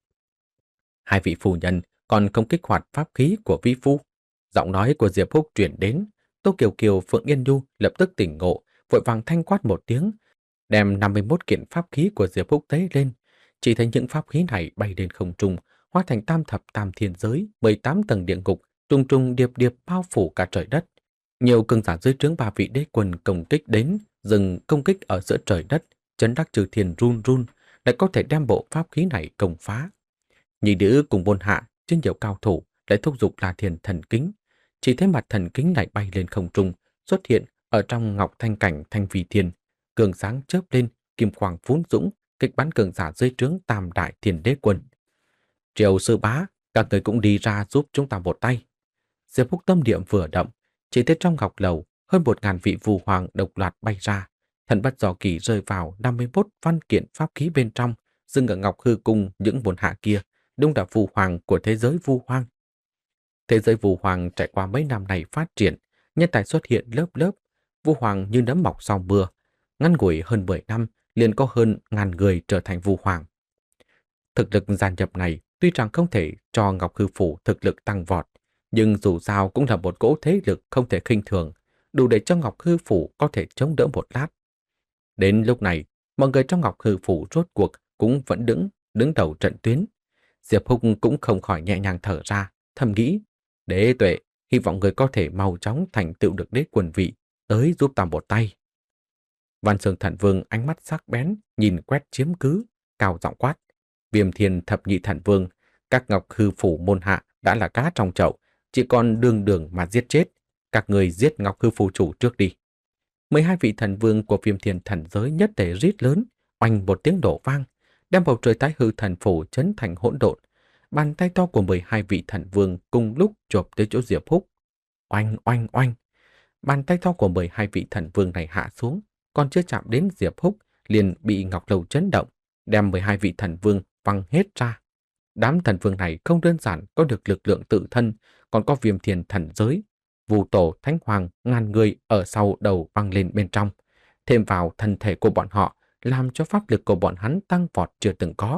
Hai vị phu nhân còn không kích hoạt pháp khí của vi phu. Giọng nói của Diệp Húc truyền đến, Tô Kiều Kiều, Phượng Yên Nhu lập tức tỉnh ngộ, vội vàng thanh quát một tiếng, đem năm mươi mốt kiện pháp khí của Diệp Húc tế lên. Chỉ thấy những pháp khí này bay lên không trung, hóa thành tam thập tam thiên giới, mười tám tầng địa ngục, trùng trùng điệp điệp bao phủ cả trời đất. Nhiều cường giả dưới trướng ba vị đế quân công kích đến, dừng công kích ở giữa trời đất, Trấn Đắc Trừ Thiên run run, lại có thể đem bộ pháp khí này công phá. Nhị nữ cùng Bôn Hạ trên nhiều cao thủ lại thúc giục La Thiên thần kính. Chỉ thấy mặt thần kính này bay lên không trung, xuất hiện ở trong ngọc thanh cảnh thanh vi thiên, cường sáng chớp lên, kim quang phún dũng, kích bắn cường giả dưới trướng Tam Đại Thiên Đế Quân. Triều sư bá, các người cũng đi ra giúp chúng ta một tay. Diệp Húc tâm niệm vừa động, chỉ thấy trong ngọc lầu hơn một ngàn vị phù hoàng độc loạt bay ra, thần bất do kỳ rơi vào năm mươi mốt văn kiện pháp khí bên trong, dừng ở ngọc hư cung những bổn hạ kia, đúng là phù hoàng của thế giới vu hoang. Thế giới vu hoàng trải qua mấy năm này phát triển, nhân tài xuất hiện lớp lớp, vu hoàng như nấm mọc sau mưa, ngắn ngủi hơn mười năm liền có hơn ngàn người trở thành vu hoàng. Thực lực gia nhập này tuy rằng không thể cho Ngọc Hư Phủ thực lực tăng vọt, nhưng dù sao cũng là một cỗ thế lực không thể khinh thường, đủ để cho Ngọc Hư Phủ có thể chống đỡ một lát. Đến lúc này, mọi người trong Ngọc Hư Phủ rốt cuộc cũng vẫn đứng, đứng đầu trận tuyến. Diệp Húc cũng không khỏi nhẹ nhàng thở ra, thầm nghĩ, Đế Tuệ, hy vọng người có thể mau chóng thành tựu được đế quân vị, tới giúp ta một tay. Văn Sương Thần Vương ánh mắt sắc bén, nhìn quét chiếm cứ, cao giọng quát. Viêm Thiên Thập Nhị Thần Vương, các Ngọc Hư Phủ môn hạ đã là cá trong chậu, chỉ còn đường đường mà giết chết. Các người giết Ngọc Hư Phủ chủ trước đi. Mười hai vị thần vương của Viêm Thiên thần giới nhất tề rít lớn, oanh một tiếng đổ vang, đem bầu trời Thái Hư thần phủ chấn thành hỗn độn. Bàn tay to của mười hai vị thần vương cùng lúc chộp tới chỗ Diệp Húc. Oanh oanh oanh. Bàn tay to của mười hai vị thần vương này hạ xuống, còn chưa chạm đến Diệp Húc liền bị Ngọc Lầu chấn động, đem mười hai vị thần vương văng hết ra. Đám thần vương này không đơn giản có được lực lượng tự thân, còn có Viêm Thiên thần giới, Vu Tổ Thánh Hoàng ngàn người ở sau đầu văng lên bên trong, thêm vào thân thể của bọn họ, làm cho pháp lực của bọn hắn tăng vọt chưa từng có.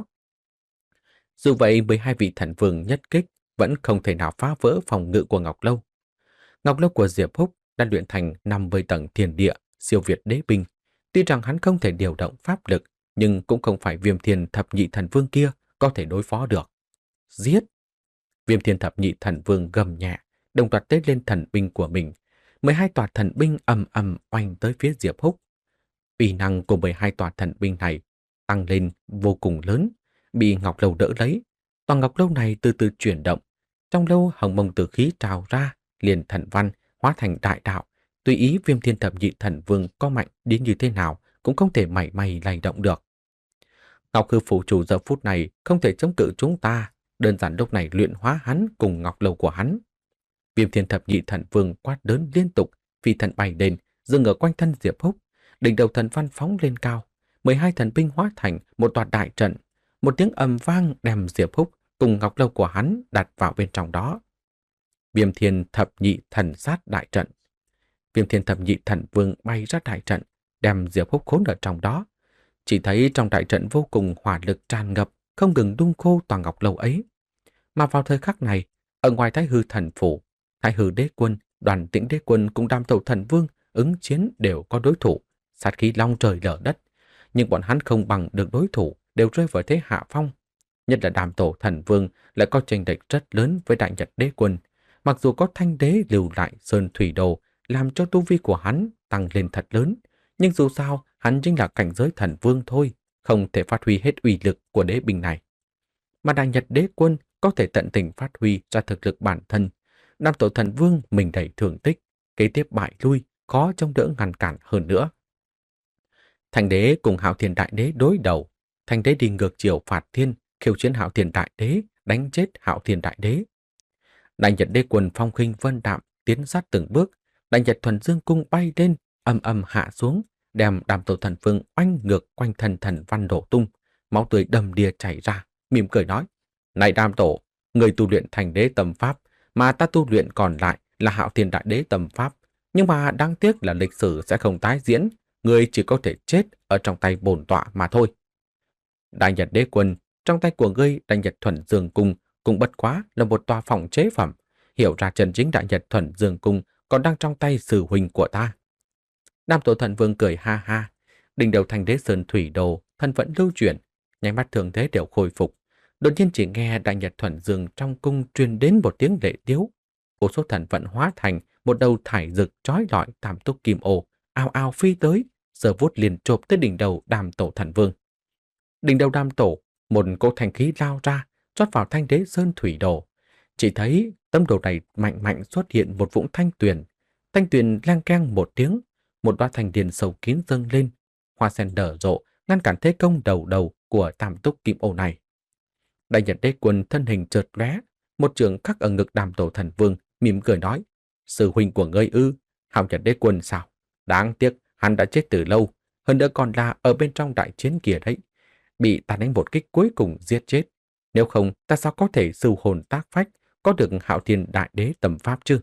Dù vậy, mười hai vị thần vương nhất kích vẫn không thể nào phá vỡ phòng ngự của Ngọc Lâu. Ngọc Lâu của Diệp Húc đã luyện thành năm mươi tầng thiên địa, siêu việt đế binh. Tuy rằng hắn không thể điều động pháp lực, nhưng cũng không phải Viêm Thiên Thập Nhị Thần Vương kia có thể đối phó được. Giết! Viêm Thiên Thập Nhị Thần Vương gầm nhẹ, đồng loạt tết lên thần binh của mình. mười hai tòa thần binh ầm ầm oanh tới phía Diệp Húc. Uy năng của mười hai tòa thần binh này tăng lên vô cùng lớn, bị Ngọc Lâu đỡ lấy. Tòa Ngọc Lâu này từ từ chuyển động. Trong lâu hồng mông tử khí trào ra, liền thần văn hóa thành đại đạo. Tùy ý Viêm Thiên Thập Nhị Thần Vương có mạnh đến như thế nào cũng không thể mảy may lay động được. Ngọc Hư Phủ chủ giờ phút này không thể chống cự chúng ta, đơn giản lúc này luyện hóa hắn cùng Ngọc Lâu của hắn. Viêm Thiên Thập Nhị Thần Vương quát lớn liên tục, phi thần bay lên, dừng ở quanh thân Diệp Húc, đỉnh đầu thần văn phóng lên cao, mười hai thần binh hóa thành một tòa đại trận, một tiếng ầm vang đem Diệp Húc cùng Ngọc Lâu của hắn đặt vào bên trong đó. Viêm Thiên Thập Nhị Thần Sát đại trận. Viêm Thiên Thập Nhị Thần Vương bay ra đại trận, đem Diệp Húc khốn ở trong đó. Chỉ thấy trong đại trận vô cùng hỏa lực tràn ngập, không ngừng đun khô tòa Ngọc Lâu ấy. Mà vào thời khắc này, ở ngoài Thái Hư thần phủ, Thái Hư đế quân, Đoàn Tĩnh đế quân cùng Đàm Tổ thần vương ứng chiến đều có đối thủ, sát khí long trời lở đất, nhưng bọn hắn không bằng được đối thủ, đều rơi vào thế hạ phong. Nhất là Đàm Tổ thần vương lại có chênh lệch rất lớn với Đại Nhật đế quân, mặc dù có Thanh đế lưu lại sơn thủy đồ làm cho tu vi của hắn tăng lên thật lớn, nhưng dù sao hắn chính là cảnh giới thần vương thôi, không thể phát huy hết uy lực của đế binh này. Mà Đại Nhật đế quân có thể tận tình phát huy ra thực lực bản thân. Nam Tổ thần vương mình đầy thương tích, kế tiếp bại lui, khó trông đỡ ngăn cản hơn nữa. Thanh đế cùng Hạo Thiên đại đế đối đầu, Thanh đế đi ngược chiều phạt thiên, khiêu chiến Hạo Thiên đại đế, đánh chết Hạo Thiên đại đế. Đại Nhật đế quân phong khinh vân đạm tiến sát từng bước, Đại Nhật thuần dương cung bay lên, âm âm hạ xuống, đem Đàm Tổ thần vương oanh ngược quanh thân thần văn đổ tung, máu tươi đầm đìa chảy ra, mỉm cười nói: "Này Đàm Tổ, người tu luyện thành đế tâm pháp, mà ta tu luyện còn lại là Hạo Thiên đại đế tâm pháp, nhưng mà đáng tiếc là lịch sử sẽ không tái diễn, người chỉ có thể chết ở trong tay bổn tọa mà thôi." Đại Nhật đế quân, trong tay của ngươi Đại Nhật thuần dương cung cũng bất quá là một tòa phòng chế phẩm, hiểu ra chân chính Đại Nhật thuần dương cung còn đang trong tay sư huynh của ta. Nam Tổ thần vương cười ha ha, đỉnh đầu Thanh đế sơn thủy đồ, thân vẫn lưu chuyển, nháy mắt thường thế đều khôi phục. Đột nhiên chỉ nghe Đại Nhật thuần dương trong cung truyền đến một tiếng lệ tiếu, vô số thần vận hóa thành một đầu thải rực chói lọi tam túc kim ô, ao ao phi tới, giơ vuốt liền chộp tới đỉnh đầu Đàm Tổ Thần Vương. Đỉnh đầu Đàm Tổ, một cỗ thanh khí lao ra, chót vào thanh đế sơn thủy đồ. Chỉ thấy tấm đồ này mạnh mạnh xuất hiện một vũng thanh tuyền. Thanh tuyền lang keng một tiếng, một đóa thanh điền sầu kín dâng lên, hoa sen nở rộ ngăn cản thế công đầu đầu của Tam Túc Kim Ô này. Đại Nhật Đế Quân thân hình chợt lóe, một trường khắc ở ngực Đàm Tổ Thần Vương, mỉm cười nói: "Sư huynh của ngươi ư? Hạo Nhật Đế Quân sao? Đáng tiếc hắn đã chết từ lâu, hơn nữa còn là ở bên trong đại chiến kia đấy, bị ta đánh một kích cuối cùng giết chết. Nếu không, ta sao có thể sưu hồn tác phách, có được Hạo Thiên Đại Đế tầm pháp chứ?"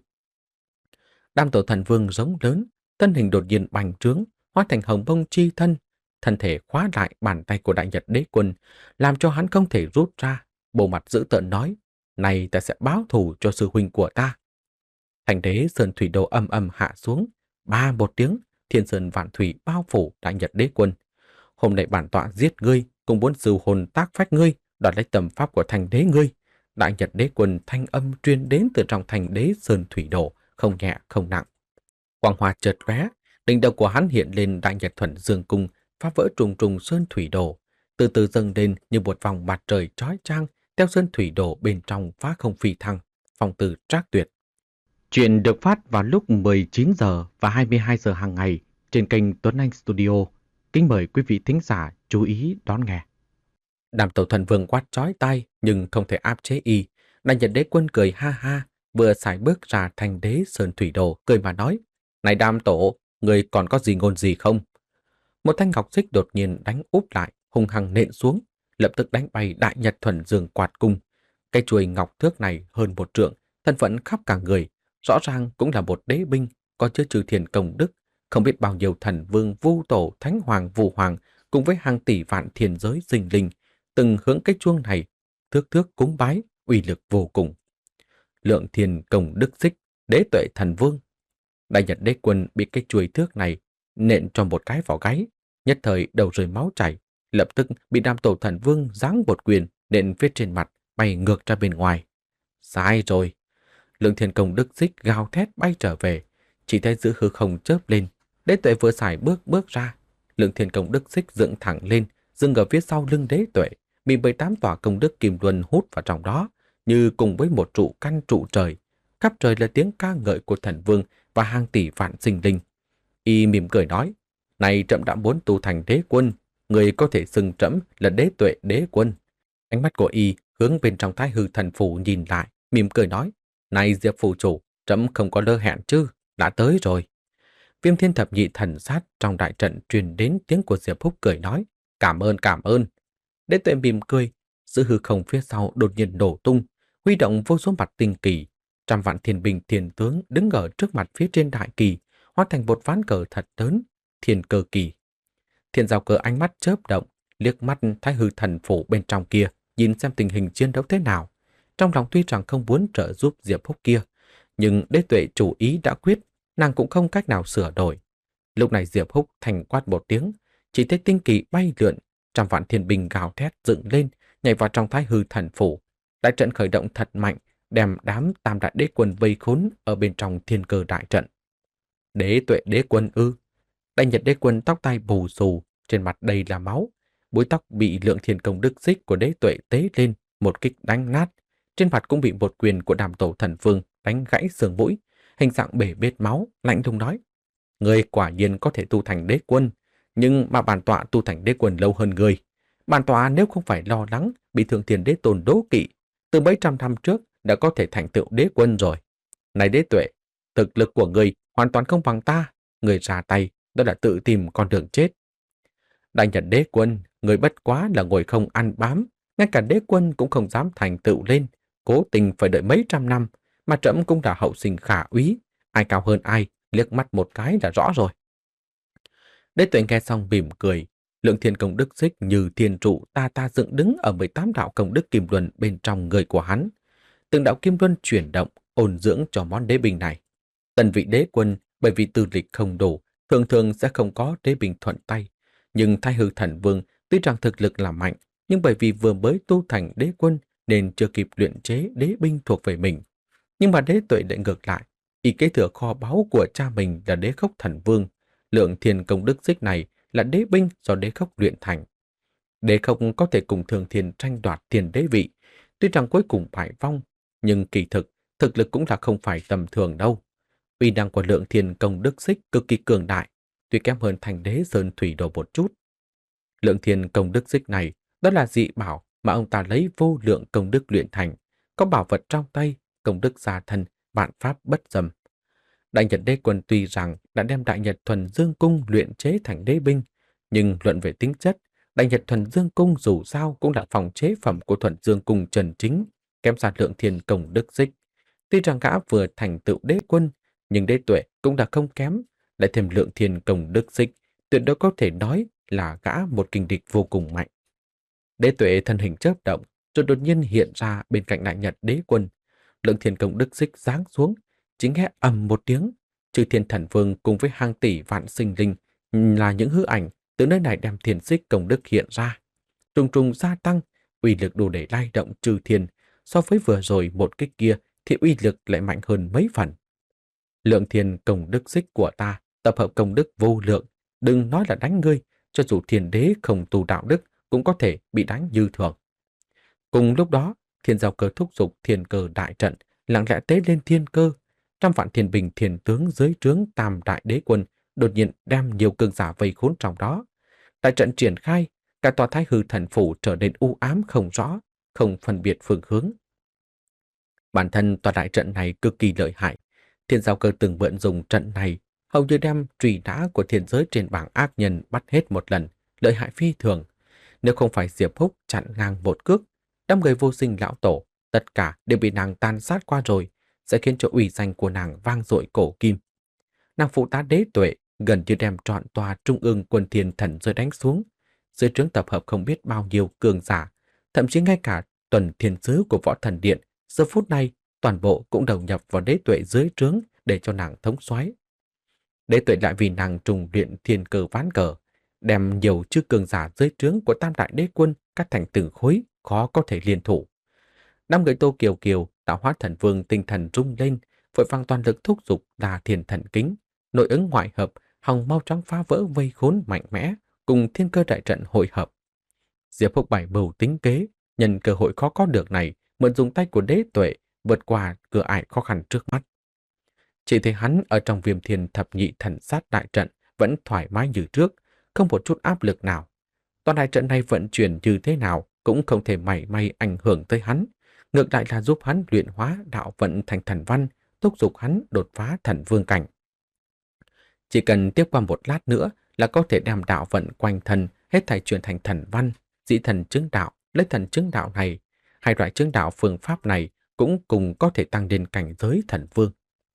Đàm Tổ Thần Vương giống lớn, thân hình đột nhiên bành trướng, hóa thành hồng bông chi thân, thân thể khóa lại bàn tay của Đại Nhật Đế Quân, làm cho hắn không thể rút ra. Bộ mặt dữ tợn nói: "Này ta sẽ báo thù cho sư huynh của ta." Thành đế sơn thủy đồ âm âm hạ xuống, ba một tiếng, thiên sơn vạn thủy bao phủ Đại Nhật Đế Quân. "Hôm nay bản tọa giết ngươi, cùng muốn sưu hồn tác phách ngươi, đoạt lấy tầm pháp của thành đế ngươi." Đại Nhật Đế Quân thanh âm truyền đến từ trong thành đế sơn thủy đồ, không nhẹ không nặng. Quang hoa chợt lóe, đỉnh đầu của hắn hiện lên Đại Nhật Thuần Dương Cung, phá vỡ trùng trùng sơn thủy đồ, từ từ dâng lên như một vòng mặt trời chói chang, theo sơn thủy đồ bên trong phá không phi thăng, phong từ trác tuyệt. Chuyện được phát vào lúc mười chín giờ và hai mươi hai giờ hàng ngày trên kênh Tuấn Anh Studio. Kính mời quý vị thính giả chú ý đón nghe. Đàm Tổ Thần Vương quát chói tai nhưng không thể áp chế y. Đại Nhật Đế Quân cười ha ha, vừa sải bước ra thành đế sơn thủy đồ, cười mà nói: "Này Đàm Tổ, người còn có gì ngôn gì không?" Một thanh ngọc xích đột nhiên đánh úp lại, hung hăng nện xuống, lập tức đánh bay Đại Nhật Thuần Dương quạt cung. Cây chuôi ngọc thước này hơn một trượng, thân phận khắp cả người, rõ ràng cũng là một đế binh, có chứa trừ thiền công đức, không biết bao nhiêu thần vương, vu tổ, thánh hoàng, vũ hoàng, cùng với hàng tỷ vạn thiên giới sinh linh, từng hướng cái chuông này, thước thước cúng bái, uy lực vô cùng. Lượng thiền công đức xích, đế tuệ thần vương. Đại Nhật Đế Quân bị cái chuôi thước này nện cho một cái vào gáy, nhất thời đầu rơi máu chảy, lập tức bị Đàm Tổ Thần Vương giáng một quyền nện phía trên mặt, bay ngược ra bên ngoài. Sai rồi. Lượng thiên công đức xích gào thét bay trở về, chỉ thấy giữa hư không chớp lên, đế tuệ vừa xài bước bước ra. Lượng thiên công đức xích dựng thẳng lên, dừng ở phía sau lưng đế tuệ, bị mười tám tòa công đức kim luân hút vào trong đó, như cùng với một trụ căn trụ trời. Khắp trời là tiếng ca ngợi của thần vương và hàng tỷ vạn sinh linh. Y mỉm cười nói: "Này trẫm đã muốn tu thành đế quân, người có thể xưng trẫm là đế tuệ đế quân." Ánh mắt của Y hướng bên trong Thái Hư Thần Phủ nhìn lại, mỉm cười nói: "Này Diệp phủ chủ, trẫm không có lơ hẹn chứ, đã tới rồi." Viêm Thiên Thập Nhị Thần Sát trong đại trận truyền đến tiếng của Diệp Húc cười nói: "Cảm ơn, cảm ơn." Đế tuệ mỉm cười, giữa hư không phía sau đột nhiên nổ tung, huy động vô số mặt tinh kỳ, trăm vạn thiên binh thiên tướng đứng ở trước mặt phía trên đại kỳ, hóa thành một ván cờ thật lớn, thiên cơ kỳ. Thiên Giao Cơ ánh mắt chớp động, liếc mắt Thái Hư Thần Phủ bên trong kia, nhìn xem tình hình chiến đấu thế nào. Trong lòng tuy rằng không muốn trợ giúp Diệp Húc kia, nhưng đế tuệ chủ ý đã quyết, nàng cũng không cách nào sửa đổi. Lúc này Diệp Húc thành quát một tiếng, chỉ thấy tinh kỳ bay lượn, trăm vạn thiên binh gào thét dựng lên, nhảy vào trong Thái Hư Thần Phủ. Đại trận khởi động thật mạnh, đem đám tam đại đế quân vây khốn ở bên trong thiên cơ đại trận. Đế tuệ đế quân ư? Đại Nhật Đế Quân tóc tai bù xù, trên mặt đầy là máu, búi tóc bị lượng thiên công đức xích của đế tuệ tế lên, một kích đánh nát, trên mặt cũng bị một quyền của Đàm Tổ Thần Vương đánh gãy xương mũi, hình dạng bể bết máu, lạnh lùng nói: "Người quả nhiên có thể tu thành đế quân, nhưng mà bản tọa tu thành đế quân lâu hơn người. Bản tọa nếu không phải lo lắng bị Thượng Thiên Đế Tôn đố kỵ, từ mấy trăm năm trước đã có thể thành tựu đế quân rồi. Này đế tuệ, thực lực của người hoàn toàn không bằng ta, người ra tay đó là tự tìm con đường chết." Đại Nhật Đế Quân, người bất quá là ngồi không ăn bám, ngay cả đế quân cũng không dám thành tựu lên, cố tình phải đợi mấy trăm năm, mà trẫm cũng đã hậu sinh khả úy, ai cao hơn ai, liếc mắt một cái là rõ rồi. Đế tuệ nghe xong mỉm cười, lượng thiên công đức xích như thiên trụ ta ta dựng đứng ở mười tám đạo công đức kim luân bên trong người của hắn. Từng đạo kim luân chuyển động, ôn dưỡng cho món đế binh này. Tần vị đế quân bởi vì tư lịch không đủ, thường thường sẽ không có đế binh thuận tay. Nhưng Thái Hư Thần Vương tuy rằng thực lực là mạnh, nhưng bởi vì vừa mới tu thành đế quân nên chưa kịp luyện chế đế binh thuộc về mình. Nhưng mà đế tuệ lại ngược lại, y kế thừa kho báu của cha mình là Đế Khốc Thần Vương, Lượng thiên công đức xích này là đế binh do đế khốc luyện thành. Đế khốc có thể cùng thường thiên tranh đoạt tiền đế vị, tuy rằng cuối cùng phải vong, nhưng kỳ thực, thực lực cũng là không phải tầm thường đâu. Uy năng của lượng thiên công đức xích cực kỳ cường đại, tuy kém hơn thành đế sơn thủy đồ một chút. Lượng thiên công đức xích này, đó là dị bảo mà ông ta lấy vô lượng công đức luyện thành, có bảo vật trong tay, công đức gia thân, vạn pháp bất dầm. Đại Nhật Đế Quân tuy rằng đã đem Đại Nhật Thuần Dương Cung luyện chế thành đế binh, nhưng luận về tính chất, Đại Nhật Thuần Dương Cung dù sao cũng là phòng chế phẩm của Thuần Dương Cung Trần Chính, kém xa lượng thiên công đức xích. Tuy rằng gã vừa thành tựu đế quân, nhưng đế tuệ cũng đã không kém, lại thêm lượng thiên công đức xích, tuyệt đối có thể nói là gã một kình địch vô cùng mạnh. Đế tuệ thân hình chớp động, rồi đột nhiên hiện ra bên cạnh Đại Nhật Đế Quân. Lượng thiên công đức xích giáng xuống, chính nghe ầm một tiếng, Chư Thiên Thần Vương cùng với hàng tỷ vạn sinh linh là những hư ảnh từ nơi này đem thiên xích công đức hiện ra. Trùng trùng gia tăng, uy lực đủ để lay động chư thiên, so với vừa rồi một kích kia thì uy lực lại mạnh hơn mấy phần. Lượng thiên công đức xích của ta, tập hợp công đức vô lượng, đừng nói là đánh ngươi, cho dù thiên đế không tu đạo đức cũng có thể bị đánh như thường. Cùng lúc đó, thiên giao cơ thúc giục thiên cơ đại trận, lặng lẽ tế lên thiên cơ. Trăm vạn thiên bình thiên tướng dưới trướng tam đại đế quân đột nhiên đem nhiều cường giả vây khốn trong đó. Đại trận triển khai, cả tòa Thái Hư Thần Phủ trở nên u ám không rõ, không phân biệt phương hướng. Bản thân tòa đại trận này cực kỳ lợi hại. Thiên giao cơ từng mượn dùng trận này, hầu như đem truy nã của thiên giới trên bảng ác nhân bắt hết một lần, lợi hại phi thường. Nếu không phải Diệp Húc chặn ngang một cước, đám người vô sinh lão tổ, tất cả đều bị nàng tàn sát qua rồi, sẽ khiến cho uy danh của nàng vang dội cổ kim. Nàng phụ tá đế tuệ gần như đem trọn tòa trung ương quân thiên thần rơi đánh xuống, dưới trướng tập hợp không biết bao nhiêu cường giả, thậm chí ngay cả tuần thiên sứ của võ thần điện, giờ phút này toàn bộ cũng đầu nhập vào đế tuệ dưới trướng để cho nàng thống soái. Đế tuệ lại vì nàng trùng luyện thiên cơ ván cờ, đem nhiều chư cường giả dưới trướng của tam đại đế quân cắt thành từng khối, khó có thể liên thủ. Năm người Tô Kiều Kiều, tạo hóa thần vương tinh thần rung lên, vội vàng toàn lực thúc giục đà thiền thần kính, nội ứng ngoại hợp, hòng mau chóng phá vỡ vây khốn mạnh mẽ, cùng thiên cơ đại trận hội hợp. Diệp Húc bày bầu tính kế, nhân cơ hội khó có được này, mượn dùng tay của đế tuệ vượt qua cửa ải khó khăn trước mắt. Chỉ thấy hắn ở trong Viêm Thiên thập nhị thần sát đại trận vẫn thoải mái như trước, không một chút áp lực nào. Toàn đại trận này vận chuyển như thế nào cũng không thể mảy may ảnh hưởng tới hắn, ngược lại là giúp hắn luyện hóa đạo vận thành thần văn, thúc giục hắn đột phá thần vương cảnh. Chỉ cần tiếp qua một lát nữa là có thể đem đạo vận quanh thân hết thảy chuyển thành thần văn, dị thần chứng đạo, lấy thần chứng đạo này, hai loại chứng đạo phương pháp này cũng cùng có thể tăng lên cảnh giới thần vương.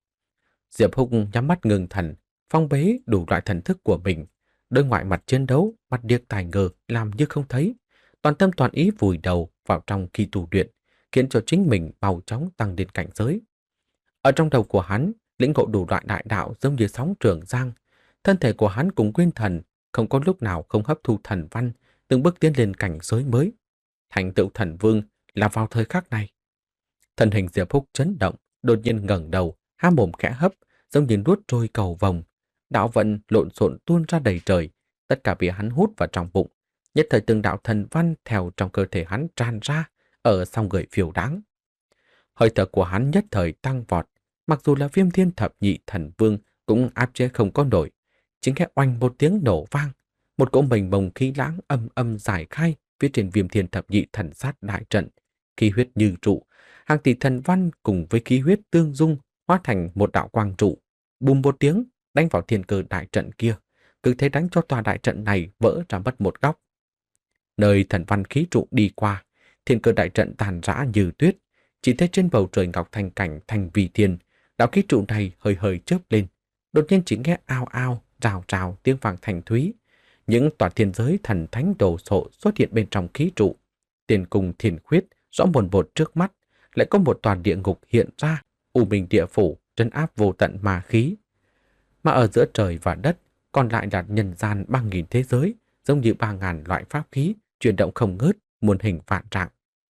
Diệp Húc nhắm mắt ngừng thần, phong bế đủ loại thần thức của mình, đôi ngoại mặt chiến đấu, mặt điếc tài ngờ làm như không thấy, toàn tâm toàn ý vùi đầu vào trong khi tu luyện, khiến cho chính mình mau chóng tăng lên cảnh giới. Ở trong đầu của hắn, lĩnh ngộ đủ loại đại đạo giống như sóng trường giang, thân thể của hắn cùng nguyên thần không có lúc nào không hấp thu thần văn, từng bước tiến lên cảnh giới mới. Thành tựu thần vương là vào thời khắc này. Thân hình Diệp Húc chấn động, đột nhiên ngẩng đầu, há mồm khẽ hấp, giống như nuốt trôi cầu vồng. Đạo vận lộn xộn tuôn ra đầy trời, tất cả bị hắn hút vào trong bụng. Nhất thời từng đạo thần văn theo trong cơ thể hắn tràn ra, ở song người phiêu đáng. Hơi thở của hắn nhất thời tăng vọt, mặc dù là Viêm Thiên thập nhị thần vương cũng áp chế không có nổi. Chính nghe oanh một tiếng nổ vang, một cỗ mênh mông khí lãng âm âm giải khai phía trên Viêm Thiên thập nhị thần sát đại trận, khí huyết như trụ, hàng tỷ thần văn cùng với khí huyết tương dung hóa thành một đạo quang trụ, bùm một tiếng đánh vào thiên cơ đại trận kia, cứ thế đánh cho tòa đại trận này vỡ ra mất một góc. Nơi thần văn khí trụ đi qua, thiên cơ đại trận tàn rã như tuyết, chỉ thấy trên bầu trời ngọc thành cảnh thành vì thiên, đạo khí trụ này hơi hơi chớp lên, đột nhiên chỉ nghe ao ao, rào rào tiếng vàng thành thúy. Những tòa thiên giới thần thánh đồ sộ xuất hiện bên trong khí trụ, tiền cùng thiên khuyết rõ mồn một trước mắt, lại có một tòa địa ngục hiện ra, u minh địa phủ trấn áp vô tận ma khí. Mà ở giữa trời và đất còn lại là nhân gian ba nghìn thế giới, giống như ba ngàn loại pháp khí chuyển động không ngớt, muôn hình vạn trạng.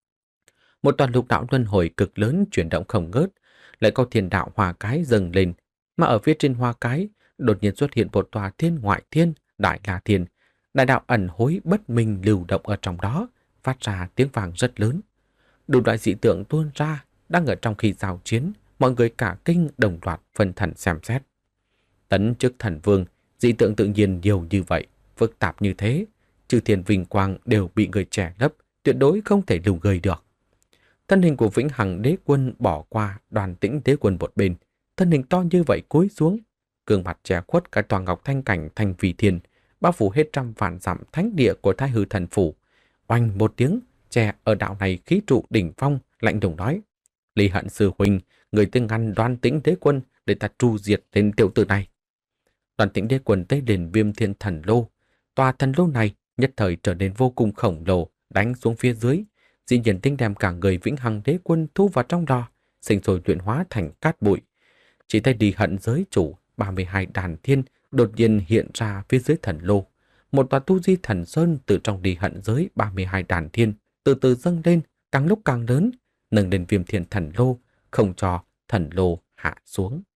Một toàn lục đạo luân hồi cực lớn chuyển động không ngớt, lại có thiên đạo hoa cái dâng lên, mà ở phía trên hoa cái đột nhiên xuất hiện một tòa thiên ngoại thiên, đại la thiên. Đại đạo ẩn hối bất minh lưu động ở trong đó, phát ra tiếng vang rất lớn. Đủ loại dị tượng tuôn ra, đang ở trong khi giao chiến, mọi người cả kinh đồng loạt phân thần xem xét. Tấn chức thần vương, dị tượng tự nhiên nhiều như vậy, phức tạp như thế, chư thiên vinh quang đều bị người trẻ lấp, tuyệt đối không thể lùng gơi được. Thân hình của Vĩnh Hằng Đế Quân bỏ qua Đoàn Tĩnh Đế Quân một bên, thân hình to như vậy cúi xuống, gương mặt che khuất cả tòa ngọc thanh cảnh thành vì thiên, bao phủ hết trăm vạn dặm thánh địa của Thái Hư Thần Phủ. Oanh một tiếng, che ở đạo này khí trụ đỉnh phong, lạnh lùng nói: Lý Hận sư huynh, người tương ngăn Đoan Tĩnh Đế Quân để ta tru diệt tên tiểu tử này. Đoan Tĩnh Đế Quân tế đền Viêm Thiên Thần Lô, tòa thần lô này nhất thời trở nên vô cùng khổng lồ, đánh xuống phía dưới. Dĩ nhiên tinh đem cả người Vĩnh Hằng Đế Quân thu vào trong đó, sinh sôi luyện hóa thành cát bụi. Chỉ thấy Lý Hận giới chủ ba mươi hai đàn thiên đột nhiên hiện ra phía dưới thần lô. Một tòa tu di thần sơn từ trong Lý Hận giới ba mươi hai đàn thiên từ từ dâng lên, càng lúc càng lớn, nâng lên Viêm Thiên Thần Lô, không cho thần lô hạ xuống.